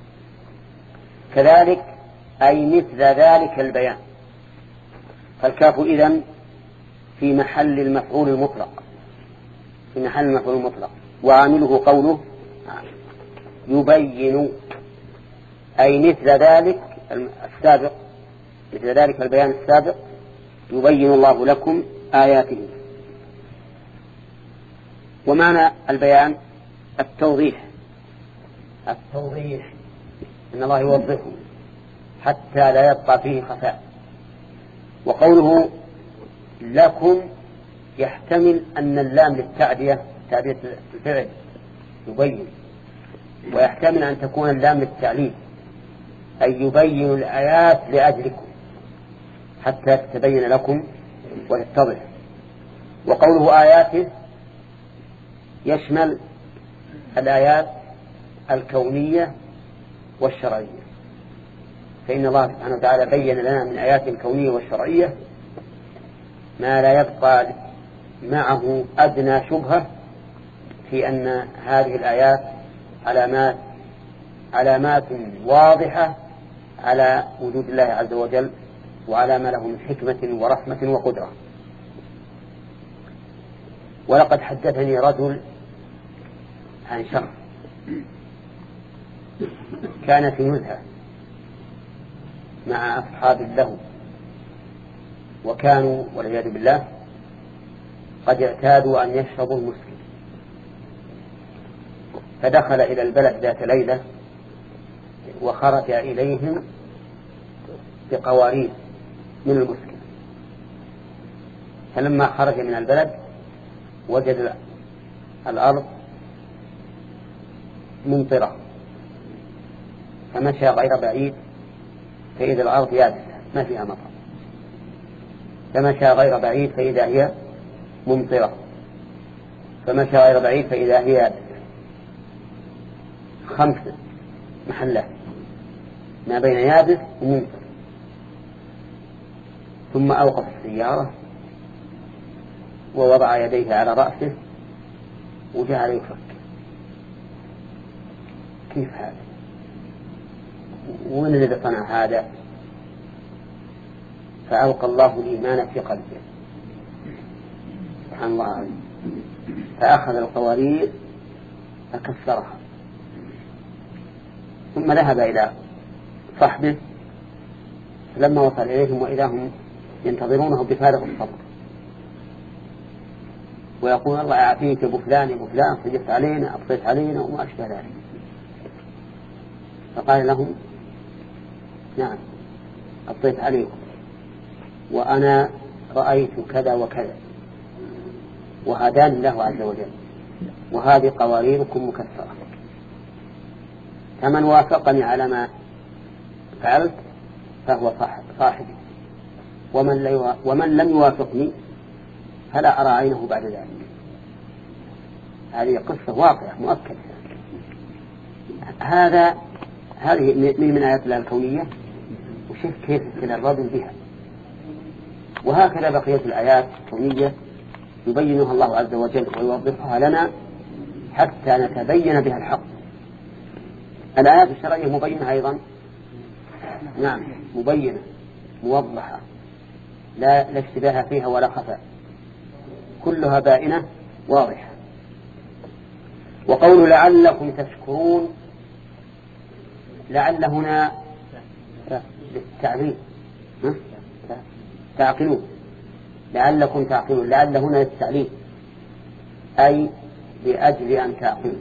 كذلك أي مثل ذلك البيان، فالكاف إذن في محل المفعول المطلق في محل المفعول المطلق وعامله قوله يبين، أي مثل ذلك السابق مثل ذلك البيان السابق يبين الله لكم آياته. ومعنى البيان التوضيح، التوضيح إن الله يوضحه حتى لا يبقى فيه خفاء. وقوله لكم يحتمل أن اللام للتعدية، تعدية الفعل يبين، ويحتمل أن تكون اللام للتعليل أي يبين الآيات لأجلكم حتى تتبين لكم وتتضح. وقوله آياته يشمل الآيات الكونية والشرعية، فإن الله سبحانه وتعالى بين لنا من آيات الكونية والشرعية ما لا يبقى معه أدنى شبهة في أن هذه الآيات علامات علامات واضحة على وجود الله عز وجل وعلى ما له من حكمة ورحمة وقدرة. ولقد حدثني رجل عن شخص كان في نزهة مع أصحاب له، وكانوا والعياذ بالله قد اعتادوا أن يشربوا المسكر، فدخل إلى البلد ذات ليلة وخرج إليهم بقوارير من المسكر. فلما خرج من البلد وجد الأرض ممطرة، فمشى غير بعيد فإذا الأرض يابسة ما فيها مطر، فمشى غير بعيد فإذا هي ممطرة، فمشى غير بعيد فإذا هي يابسة. خمس محلات ما بين يابس وممطر. ثم أوقف السيارة ووضع يديه على رأسه وجعل يفكر كيف هذا، ومن الذي صنع هذا؟ فألقى الله الإيمان في قلبه سبحان الله عليه، فأخذ القوارير فكسرها، ثم ذهب إلى صحبه. لما وصل إليهم وإذا هم ينتظرونه بفارغ الصبر، ويقول الله يعافيك أبو فلان أبو فلان فجفت علينا أبطيت علينا وما أشبه ذلك. فقال لهم نعم أبطيت عليكم وأنا رأيت كذا وكذا وهداني الله عز وجل، وهذه قواريركم مكسرة، فمن وافقني على ما فعلت فهو صاحبي، ومن, ومن لم يوافقني فلا أرى عينه بعد ذلك. هذه قصة واقعة مؤكدة. هذا هذه من آيات الله الكونية، وشوف كيف ابتلى الرجل بها. وهكذا بقية الآيات الكونية يبينها الله عز وجل ويوضحها لنا حتى نتبين بها الحق. الآيات الشرعية مبينة أيضا، نعم مبينة موضحة، لا لا اشتباه فيها ولا خفاء، كلها بائنة واضحة. وقول لعلكم تشكرون، لعل هنا للتعليل تعقلون، لعلكم تعقلون، لعل هنا للتعليل أي لأجل أن تعقلوا،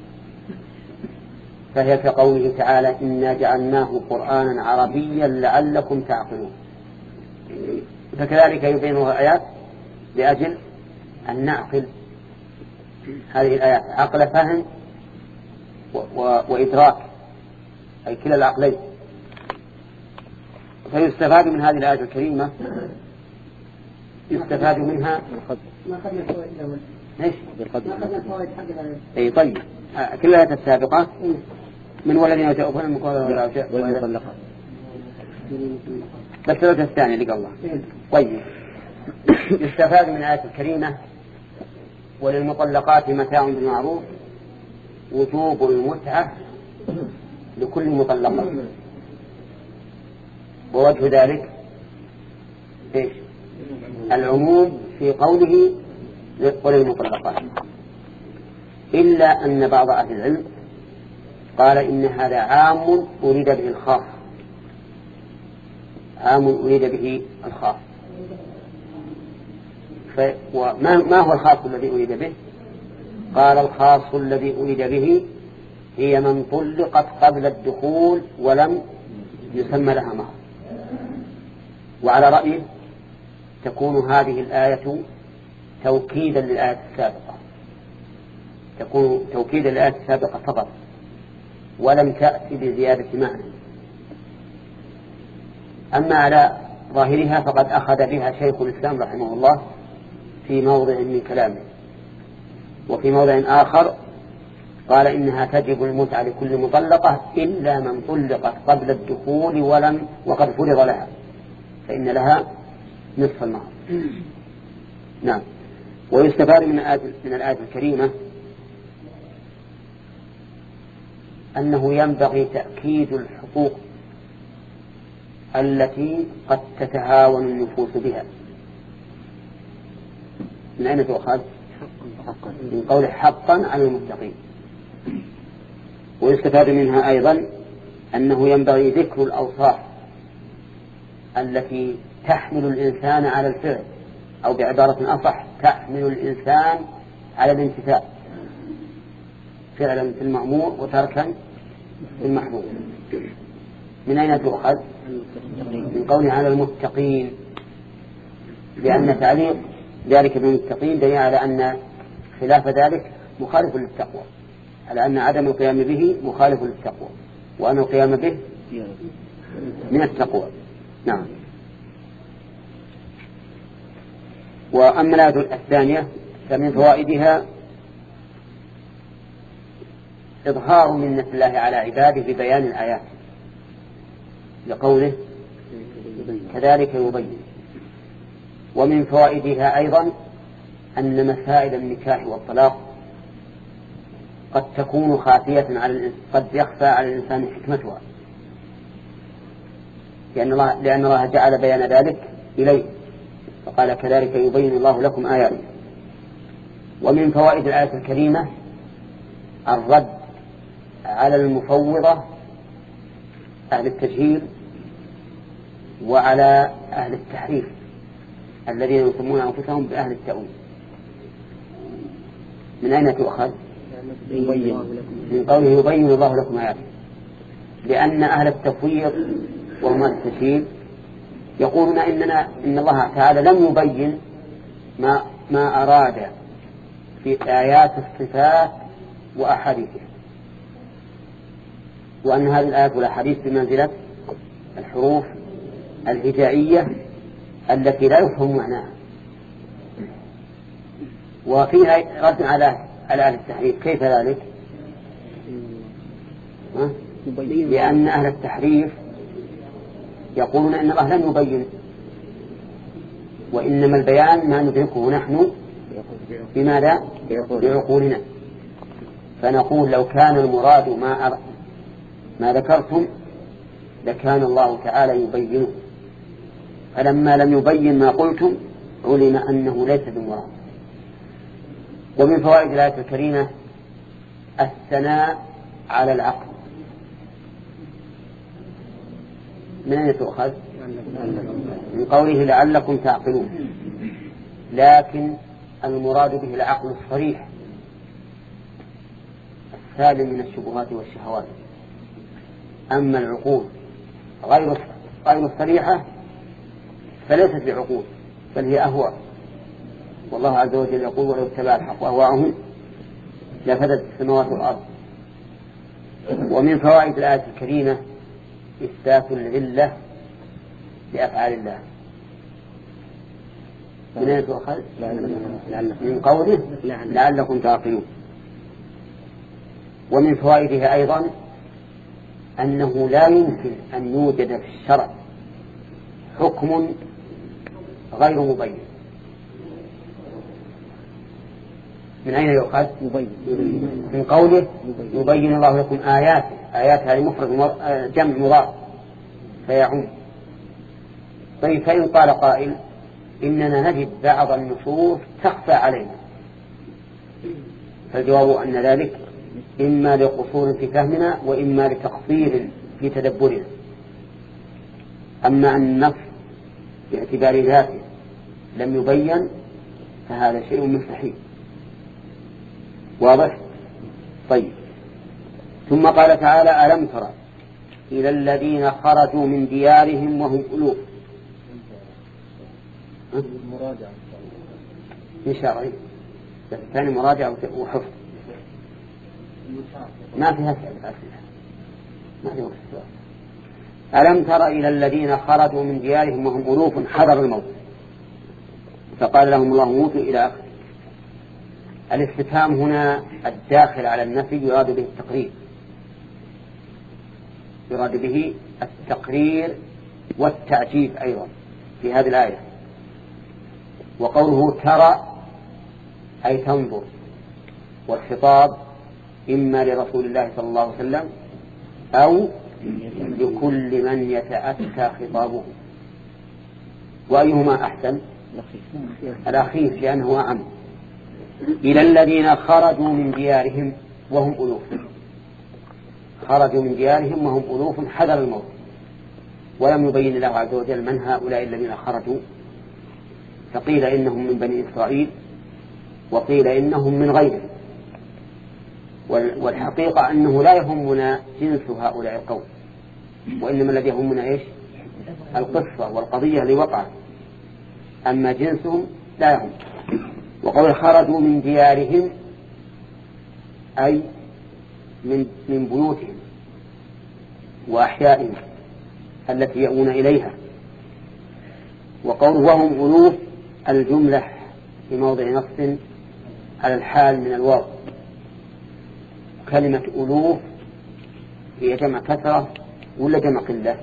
فهي كقوله تعالى إنا جعلناه قرآنا عربيا لعلكم تعقلون. فكذلك يبينها الآيات لأجل أن نعقل هذه الآيات عقل فهم وإدراك، أي كلا العقلين. فيستفاد من هذه الآية الكريمة، يستفاد منها ما قد يفوت له ايش؟ ما قد يفوت حق الآية. اي طيب كل الآيات السابقة من والذين يتوفون من قبل والمطلقات بس الثلاثة الثانية اللي قبلها. طيب يستفاد من الآية الكريمة وللمطلقات متاع بالمعروف وجوب المتعة لكل مطلقة، ووجه ذلك ايش؟ العموم في قوله وللمطلقات، إلا أن بعض أهل العلم قال إن هذا عام أريد به الخاص، عام أريد به الخاص، ف... وما ما هو الخاص الذي أريد به؟ قال الخاص الذي أريد به هي من طلقت قبل الدخول ولم يسمى لها مهر. وعلى رأيه تكون هذه الآية توكيدا للآية السابقة، تكون توكيدا للآية السابقة فقط، ولم تأتي بزيادة معنى. أما على ظاهرها فقد أخذ بها شيخ الإسلام رحمه الله في موضع من كلامه، وفي موضع آخر قال إنها تجب المتعة لكل مطلقة إلا من طلقت قبل الدخول ولم وقد فرض لها، فإن لها نصف المهر. نعم. ويستفاد من الآية من الآية الكريمة أنه ينبغي تأكيد الحقوق التي قد تتهاون النفوس بها. من أين تؤخذ؟ من قول حقا على المتقين. ويستفاد منها أيضا أنه ينبغي ذكر الأوصاف التي تحمل الإنسان على الفعل، أو بعبارة أصح تحمل الإنسان على الامتثال، فعلا في المأمور وتركا في المحظور. من أين تؤخذ؟ من قوله على المتقين، لأن تعليق ذلك بالمتقين دليل على أن خلاف ذلك مخالف للتقوى، على أن عدم القيام به مخالف للتقوى، وأن القيام به من التقوى. نعم. وأما الآية الثانية فمن فوائدها إظهار منة الله على عباده ببيان الآيات، لقوله كذلك يبين. ومن فوائدها أيضا أن مسائل النكاح والطلاق قد تكون خافية على قد يخفى على الإنسان حكمتها، لأن الله, لأن الله جعل بيان ذلك إليه، فقال كذلك يبين الله لكم آياته. ومن فوائد الآية الكريمة الرد على المفوضة أهل التجهيل وعلى أهل التحريف الذين يسمون أنفسهم بأهل التأويل. من أين تؤخذ؟ من قوله يبين الله لكم آياته، لأن أهل التفويض وهم التجهيل يقولون إننا إن الله تعالى لم يبين ما ما أراد في آيات الصفات وأحاديثها، وأن هذه الآيات والأحاديث بمنزلة الحروف الهجائية التي لا يفهم معناها. وفيها رد على على أهل التحريف. كيف ذلك؟ لأن أهل التحريف يقولون إن الله لم يبين، وإنما البيان ما ندركه نحن بماذا؟ بعقولنا. فنقول لو كان المراد ما أر... ما ذكرتم لكان الله تعالى يبينه، فلما لم يبين ما قلتم علم أنه ليس بمراد. ومن فوائد الآية الكريمة الثناء على العقل. من أين تؤخذ؟ من قوله لعلكم تعقلون، لكن المراد به العقل الصريح السالم من الشبهات والشهوات. أما العقول غير غير الصريحة فليست بعقول بل هي أهواء، والله عز وجل يقول ولو اتبع الحق أهواءهم لفسدت السماوات والأرض. ومن فوائد الآية الكريمة إثبات العلة لأفعال الله. من أين تؤخذ؟ من قوله لعلكم تعقلون. ومن فوائدها أيضا أنه لا يمكن أن يوجد في الشرع حكم غير مبين. من أين يؤخذ؟ من قوله يبين الله لكم آياته. آيات هذه مفرد جمع مضاف فيعم. طيب فإن قال قائل إننا نجد بعض النصوص تخفى علينا، فالجواب أن ذلك إما لقصور في فهمنا وإما لتقصير في تدبرنا. أما أن النص باعتبار ذاته لم يبين فهذا شيء مستحيل. واضح؟ طيب. ثم قال تعالى: ألم ترى إلى الذين خرجوا من ديارهم وهم ألوف. مراجعة إن شاء الله. الثاني مراجعة وحفظ. ما فيها أسئلة. ما فيها أسئلة. ألم تر إلى الذين خرجوا من ديارهم وهم ألوف حذر الموت فقال لهم الله موتوا إلى آخره. الاستفهام هنا الداخل على النفي يراد به التقرير، يراد به التقرير والتعجيب أيضا في هذه الآية. وقوله ترى أي تنظر، والخطاب إما لرسول الله صلى الله عليه وسلم أو لكل من يتأتى خطابه. وأيهما أحسن؟ الأخير لأنه أعم. إلى الذين خرجوا من ديارهم وهم ألوف، خرجوا من ديارهم وهم ألوف حذر الموت، ولم يبين الله عز وجل من هؤلاء الذين خرجوا، فقيل إنهم من بني إسرائيل وقيل إنهم من غيرهم. والحقيقة أنه لا يهمنا جنس هؤلاء القوم، وإنما الذي يهمنا إيش؟ القصة والقضية اللي وقعت، أما جنسهم لا يهم. وقول خرجوا من ديارهم أي من من بيوتهم وأحيائهم التي يأوون إليها. وقول وهم ألوف الجملة في موضع نص على الحال من الواو. كلمة ألوف هي جمع كثرة ولا جمع قلة؟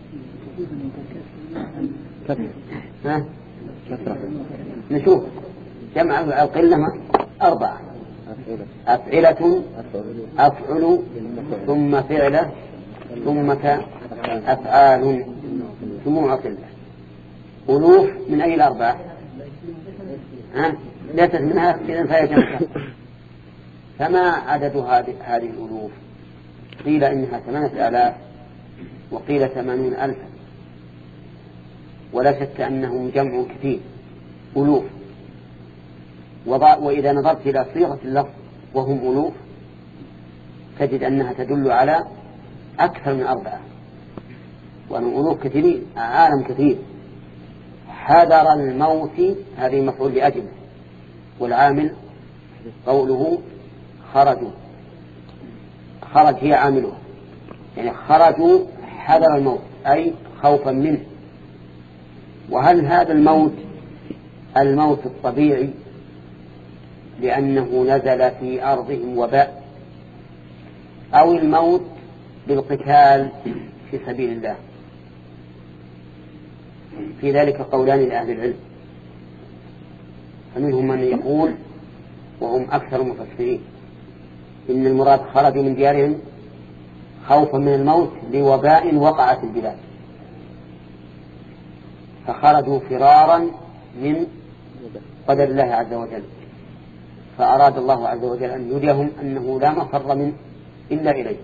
كثرة. ها؟ كثرة. نشوف جمع القلة أربعة: أفعلة، أفعل، ثم فعلة، ثم أفعال، جموع قلة. ألوف من أي الأربعة؟ ها؟ ليست منها إذن فهي جمع. فما عدد هذه الألوف؟ قيل إنها ثمانية آلاف وقيل ثمانون ألفا، ولا شك أنهم جمع كثير ألوف. وإذا نظرت إلى صيغة اللفظ وهم ألوف تجد أنها تدل على أكثر من أربعة، وأنهم ألوف كثيرين، عالم كثير. حذر الموت هذه مفعول لأجله، والعامل قوله خرجوا، خرج هي عاملها، يعني خرجوا حذر الموت أي خوفا منه. وهل هذا الموت الموت الطبيعي لأنه نزل في أرضهم وباء، أو الموت بالقتال في سبيل الله؟ في ذلك قولان لأهل العلم، فمنهم من يقول وهم أكثر المفسرين إن المراد خرجوا من ديارهم خوفا من الموت لوباء وقع في البلاد، فخرجوا فرارا من قدر الله عز وجل، فأراد الله عز وجل أن يريهم أنه لا مفر من إلا إليه.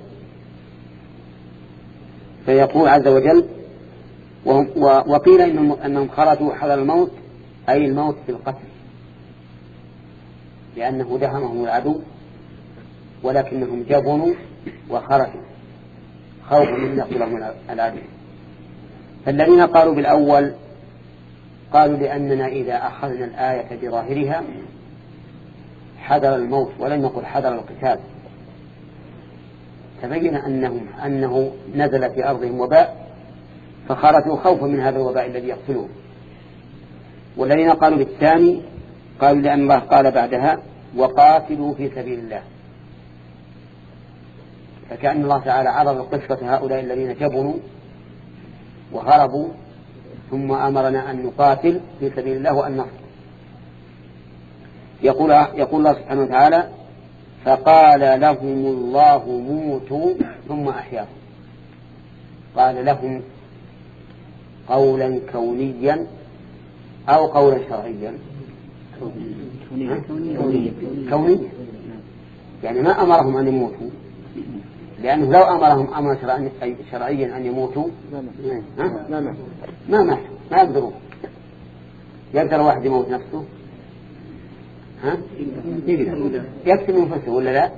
فيقول عز وجل وهم وقيل أنهم خرجوا حذر الموت أي الموت في القتل، لأنه دهمهم العدو، ولكنهم جبنوا وخرجوا خوفا من يقتلهم العدو. فالذين قالوا بالأول قالوا لأننا إذا أخذنا الآية بظاهرها حذر الموت ولم نقل حذر القتال، تبين أنهم أنه نزل في أرضهم وباء فخرجوا خوفا من هذا الوباء الذي يقتلهم. والذين قالوا بالثاني قالوا لأن الله قال بعدها وقاتلوا في سبيل الله، فكأن الله تعالى عرض قصة هؤلاء الذين جبنوا وهربوا ثم أمرنا أن نقاتل في سبيل الله وأن نصر. يقول, يقول الله سبحانه وتعالى فقال لهم الله موتوا ثم أحياهم. قال لهم قولا كونيا أو قولا شرعيا؟ كونيا، يعني ما أمرهم أن يموتوا، لأنه لو أمرهم أمر شرعيا أن يموتوا ما ماتوا، ما يقدرون. يقدر واحد يموت نفسه؟ ها؟ يقدر يقتل نفسه ولا لا؟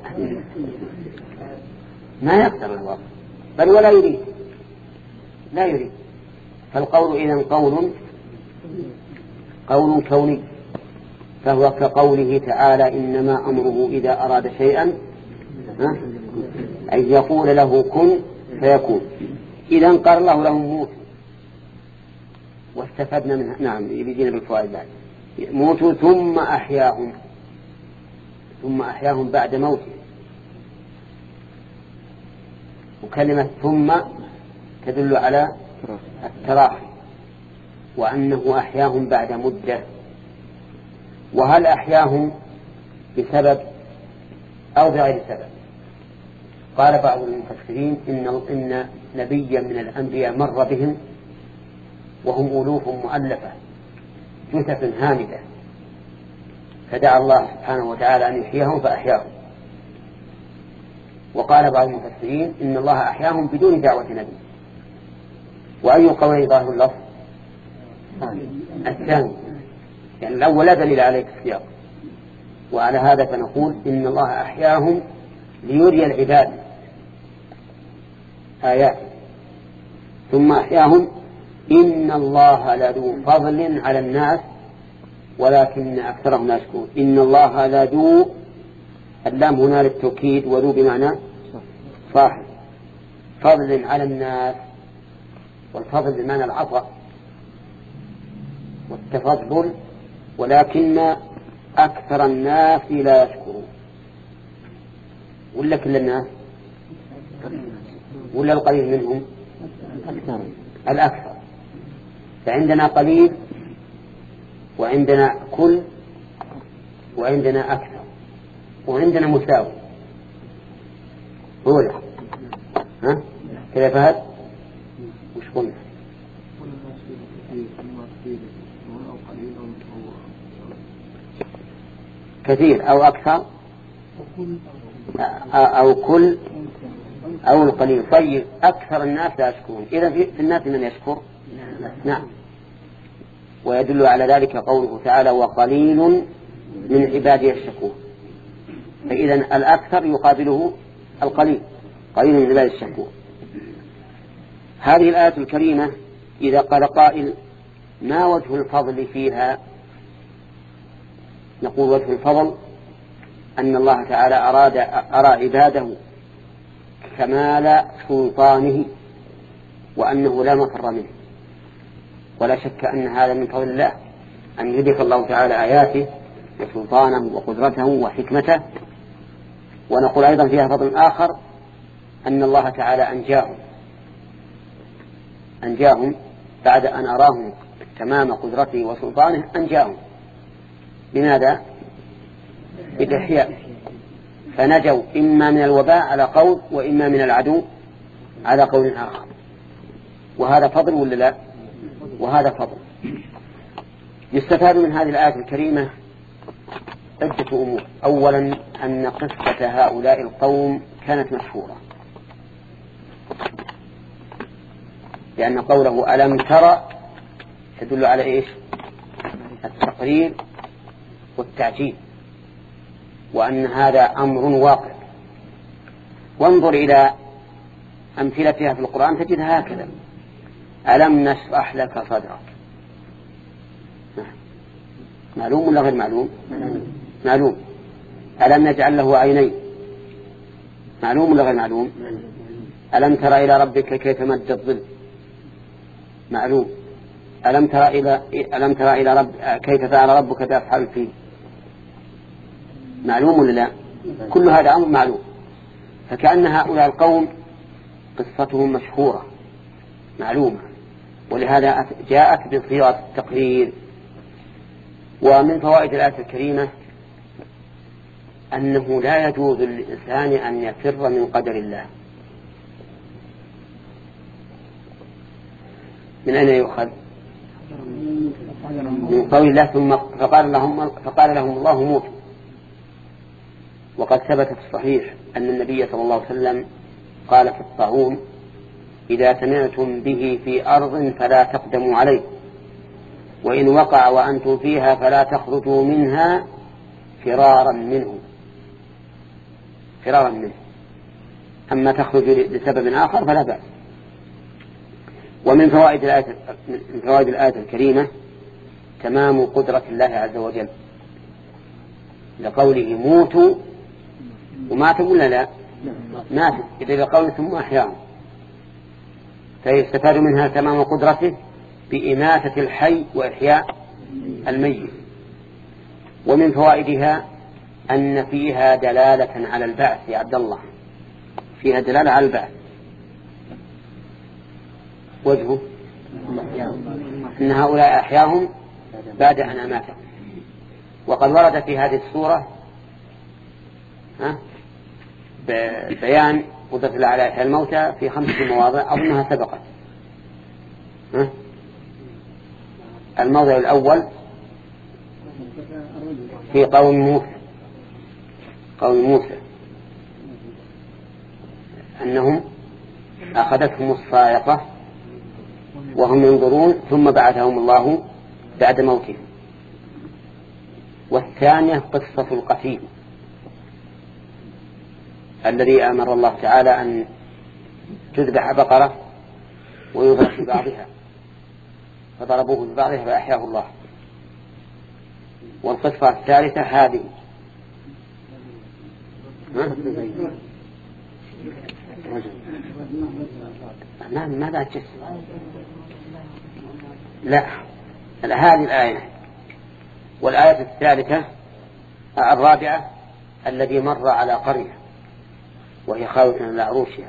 ما يقدر الوضع بل ولا يريد لا يريد. فالقول إذن قول قول كوني، فهو كقوله تعالى إنما أمره إذا أراد شيئا أن يقول له كن فيكون. إذن قال الله لهم موتوا، واستفدنا منها. نعم يجينا بالفوائد بعد. موتوا ثم أحياهم، ثم أحياهم بعد موته. وكلمة ثم تدل على التراخي، وأنه أحياهم بعد مدة. وهل أحياهم بسبب أو بغير سبب؟ قال بعض المفسرين إن, إن نبيا من الأنبياء مر بهم وهم ألوف مؤلفة جثث هامدة، فدعا الله سبحانه وتعالى أن يحييهم فأحياهم. وقال بعض المفسرين إن الله أحياهم بدون دعوة نبي. وأي قول ظاهر اللفظ؟ الثاني، يعني الأول لا دليل عليه السياق. وعلى هذا فنقول إن الله أحياهم ليري العباد آيات. ثم أحياهم إن الله لذو فضل على الناس ولكن أكثرهم لا يشكرون. إن الله لذو، اللام هنا للتوكيد، وذو بمعنى صاحب، فضل على الناس، والفضل بمعنى العطاء والتفضل، ولكن أكثر الناس لا يشكرون. ولا كل الناس ولا القليل منهم؟ الأكثر. فعندنا قليل وعندنا كل وعندنا أكثر وعندنا مساوي. هو لا ها كذا فهد وش قلنا؟ كثير أو أكثر أو كل أو القليل. طيب أكثر الناس لا يشكرون، إذا في الناس من يشكر؟ نعم. ويدل على ذلك قوله تعالى وقليل من عبادي الشكور. فإذا الأكثر يقابله القليل، قليل من عبادي الشكور. هذه الآية الكريمة إذا قال قائل ما وجه الفضل فيها؟ نقول وجه الفضل أن الله تعالى أراد أرى عباده كمال سلطانه، وأنه لا مفر منه. ولا شك أن هذا من فضل الله، أن يدرك الله تعالى آياته وسلطانه وقدرته وحكمته. ونقول أيضا فيها فضل آخر، أن الله تعالى أنجاهم أنجاهم بعد أن أراهم تمام قدرته وسلطانه، أنجاهم. لماذا؟ بالإحياء، فنجوا إما من الوباء على قول وإما من العدو على قول آخر. وهذا فضل ولا لا؟ وهذا فضل. يستفاد من هذه الآية الكريمة عدة أمور. أولا أن قصة هؤلاء القوم كانت مشهورة، لأن قوله ألم ترى تدل على إيش؟ التقرير والتعجيل، وأن هذا أمر واقع. وانظر إلى أمثلتها في القرآن تجدها هكذا: ألم نشرح لك صدرك. معلوم ولا غير معلوم؟ معلوم. ألم نجعل له عينين. معلوم ولا غير معلوم؟ ألم ترى إلى ربك كيف مد الظل. معلوم. ألم ترى إلى ألم ترى إلى رب كيف فعل ربك بأصحاب الفيل. معلوم ولا لا؟ كل هذا أمر معلوم. فكأن هؤلاء القوم قصتهم مشهورة معلومة، ولهذا جاءت بصيغة التقرير. ومن فوائد الآية الكريمة أنه لا يجوز للإنسان أن يفر من قدر الله. من أين يؤخذ؟ من قول الله ثم فقال لهم, فقال لهم الله موتوا. وقد ثبت في الصحيح أن النبي صلى الله عليه وسلم قال في الطاعون: إذا سمعتم به في أرض فلا تقدموا عليه، وإن وقع وأنتم فيها فلا تخرجوا منها فرارا منه فرارا منه أما تخرج لسبب آخر فلا بأس. ومن فوائد الآية من فوائد الآية الكريمة تمام قدرة الله عز وجل لقوله موتوا وماتوا ولا لا ماتوا إذا لقوله ثم أحياهم، فيستفاد منها تمام قدرته بإماتة الحي وإحياء الميت. ومن فوائدها أن فيها دلالة على البعث يا عبد الله، فيها دلالة على البعث. وجهه أن هؤلاء أحياهم بعد أن أماتهم. وقد ورد في هذه السورة بيان قدرة الله على إحياء الموتى في خمسة مواضع أظنها سبقت. الموضع الأول في قوم موسى قوم موسى أنهم أخذتهم الصاعقة وهم ينظرون ثم بعثهم الله بعد موتهم. والثانية قصة القتيل الذي أمر الله تعالى أن تذبح بقرة ويضرب في بعضها فضربوه في بعضها فأحياه الله. والقصة الثالثة هذه ما ما بعد جس لا هذه الآية. والآية الثالثة الرابعة الذي مر على قرية وهي خاوية على عروشها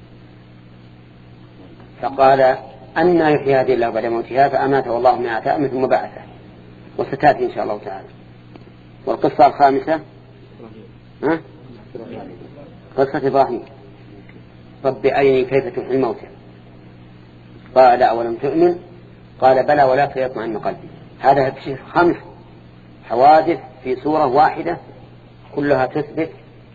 فقال أن يحيي هذه الله بعد موتها فأماته الله مئة عام ثم بعثه، وستأتي إن شاء الله تعالى. والقصة الخامسة ها؟ قصة إبراهيم رب أرني كيف تحيي الموتى قال أولم تؤمن قال بلى ولكن يطمئن قلبي. هذا خمس حوادث في سورة واحدة كلها تثبت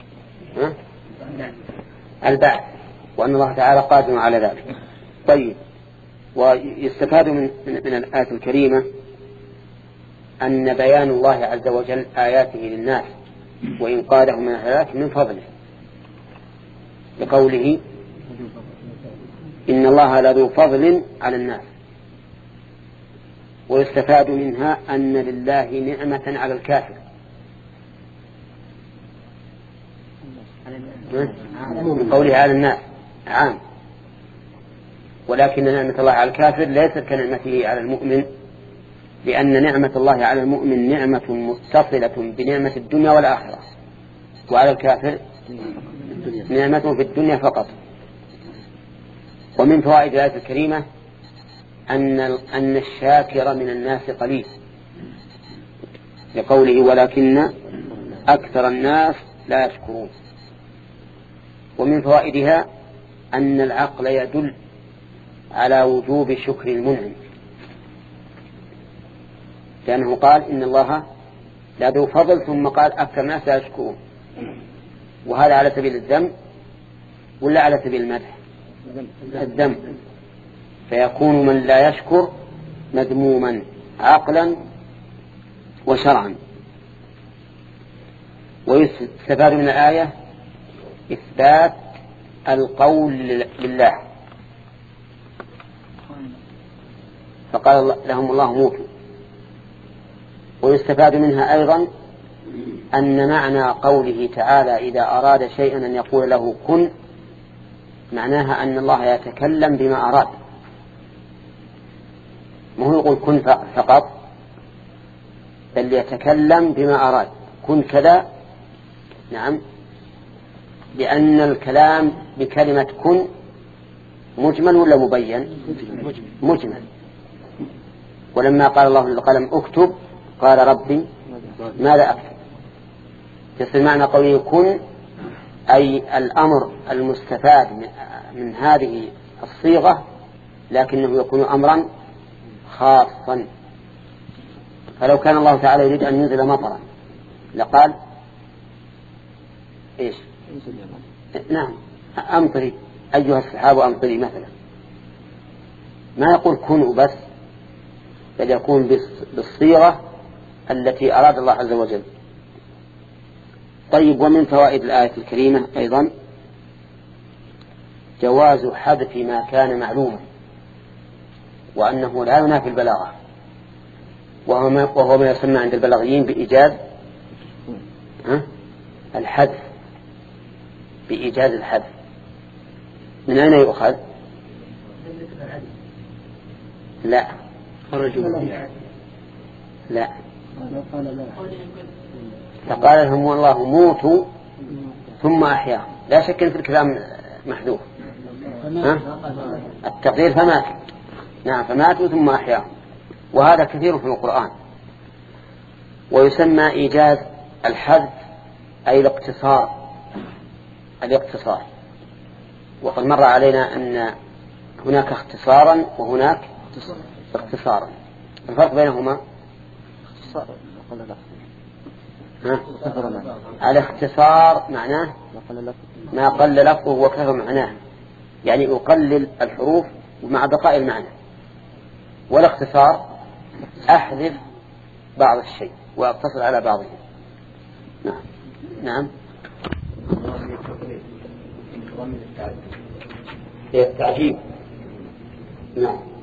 البعث وأن الله تعالى قادر على ذلك. طيب، ويستفاد من, من الآية الكريمة أن بيان الله عز وجل آياته للناس وإنقاذهم من الهلاك من فضله لقوله إن الله لذو فضل على الناس. ويستفاد منها أن لله نعمة على الكافر من قوله على الناس عام، ولكن نعمة الله على الكافر ليست كنعمته على المؤمن، لأن نعمة الله على المؤمن نعمة متصلة بنعمة الدنيا والآخرة، وعلى الكافر نعمة في الدنيا فقط. ومن فوائد الآية الكريمة أن أن الشاكر من الناس قليل لقوله ولكن أكثر الناس لا يشكرون. ومن فوائدها أن العقل يدل على وجوب شكر المنعم، لأنه قال إن الله لا ذو فضل ثم قال أكثر الناس لا يشكرون، وهذا على سبيل الذم ولا على سبيل المدح؟ الذم، فيكون من لا يشكر مذموما عقلا وشرعا. ويستفاد من الآية إثبات القول لله، فقال لهم الله موتوا. ويستفاد منها أيضا أن معنى قوله تعالى إذا أراد شيئا أن يقول له كن، معناها أن الله يتكلم بما أراد، ما هو يقول كن فقط، بل يتكلم بما أراد. كن كذا، نعم، لأن الكلام بكلمة كن مجمل ولا مبين؟ مجمل. ولما قال الله للقلم اكتب قال ربي ماذا أكتب، يصير معنى قوله كن أي الأمر المستفاد من هذه الصيغة، لكنه يكون أمرا خاصا. فلو كان الله تعالى يريد أن ينزل مطرا لقال إيش؟ نعم أمطري أيها السحاب أمطري مثلا، ما يقول كنوا بس، بل يكون بالصيغة التي أراد الله عز وجل. طيب، ومن فوائد الآية الكريمة أيضا جواز حذف ما كان معلوما، وأنه لا ينافي البلاغة، وهو ما, وهو ما يسمى عند البلاغيين بإيجاز الحذف، بإيجاز الحذف. من أين يؤخذ؟ لا لا فقال لهم والله موتوا ثم أحياهم، لا شك في الكلام محذوف، التقدير فماتوا، نعم فماتوا ثم أحياهم، وهذا كثير في القرآن. ويسمى إيجاز الحذف أي الاقتصار، الاقتصار. وقد مر علينا أن هناك اختصارا وهناك اقتصارا. الفرق بينهما الاختصار معناه ما قل لفظه وكثر معناه، يعني أقلل الحروف مع بقاء المعنى. والاختصار أحذف بعض الشيء وأقتصر على بعضه. نعم نعم التعجيب. نعم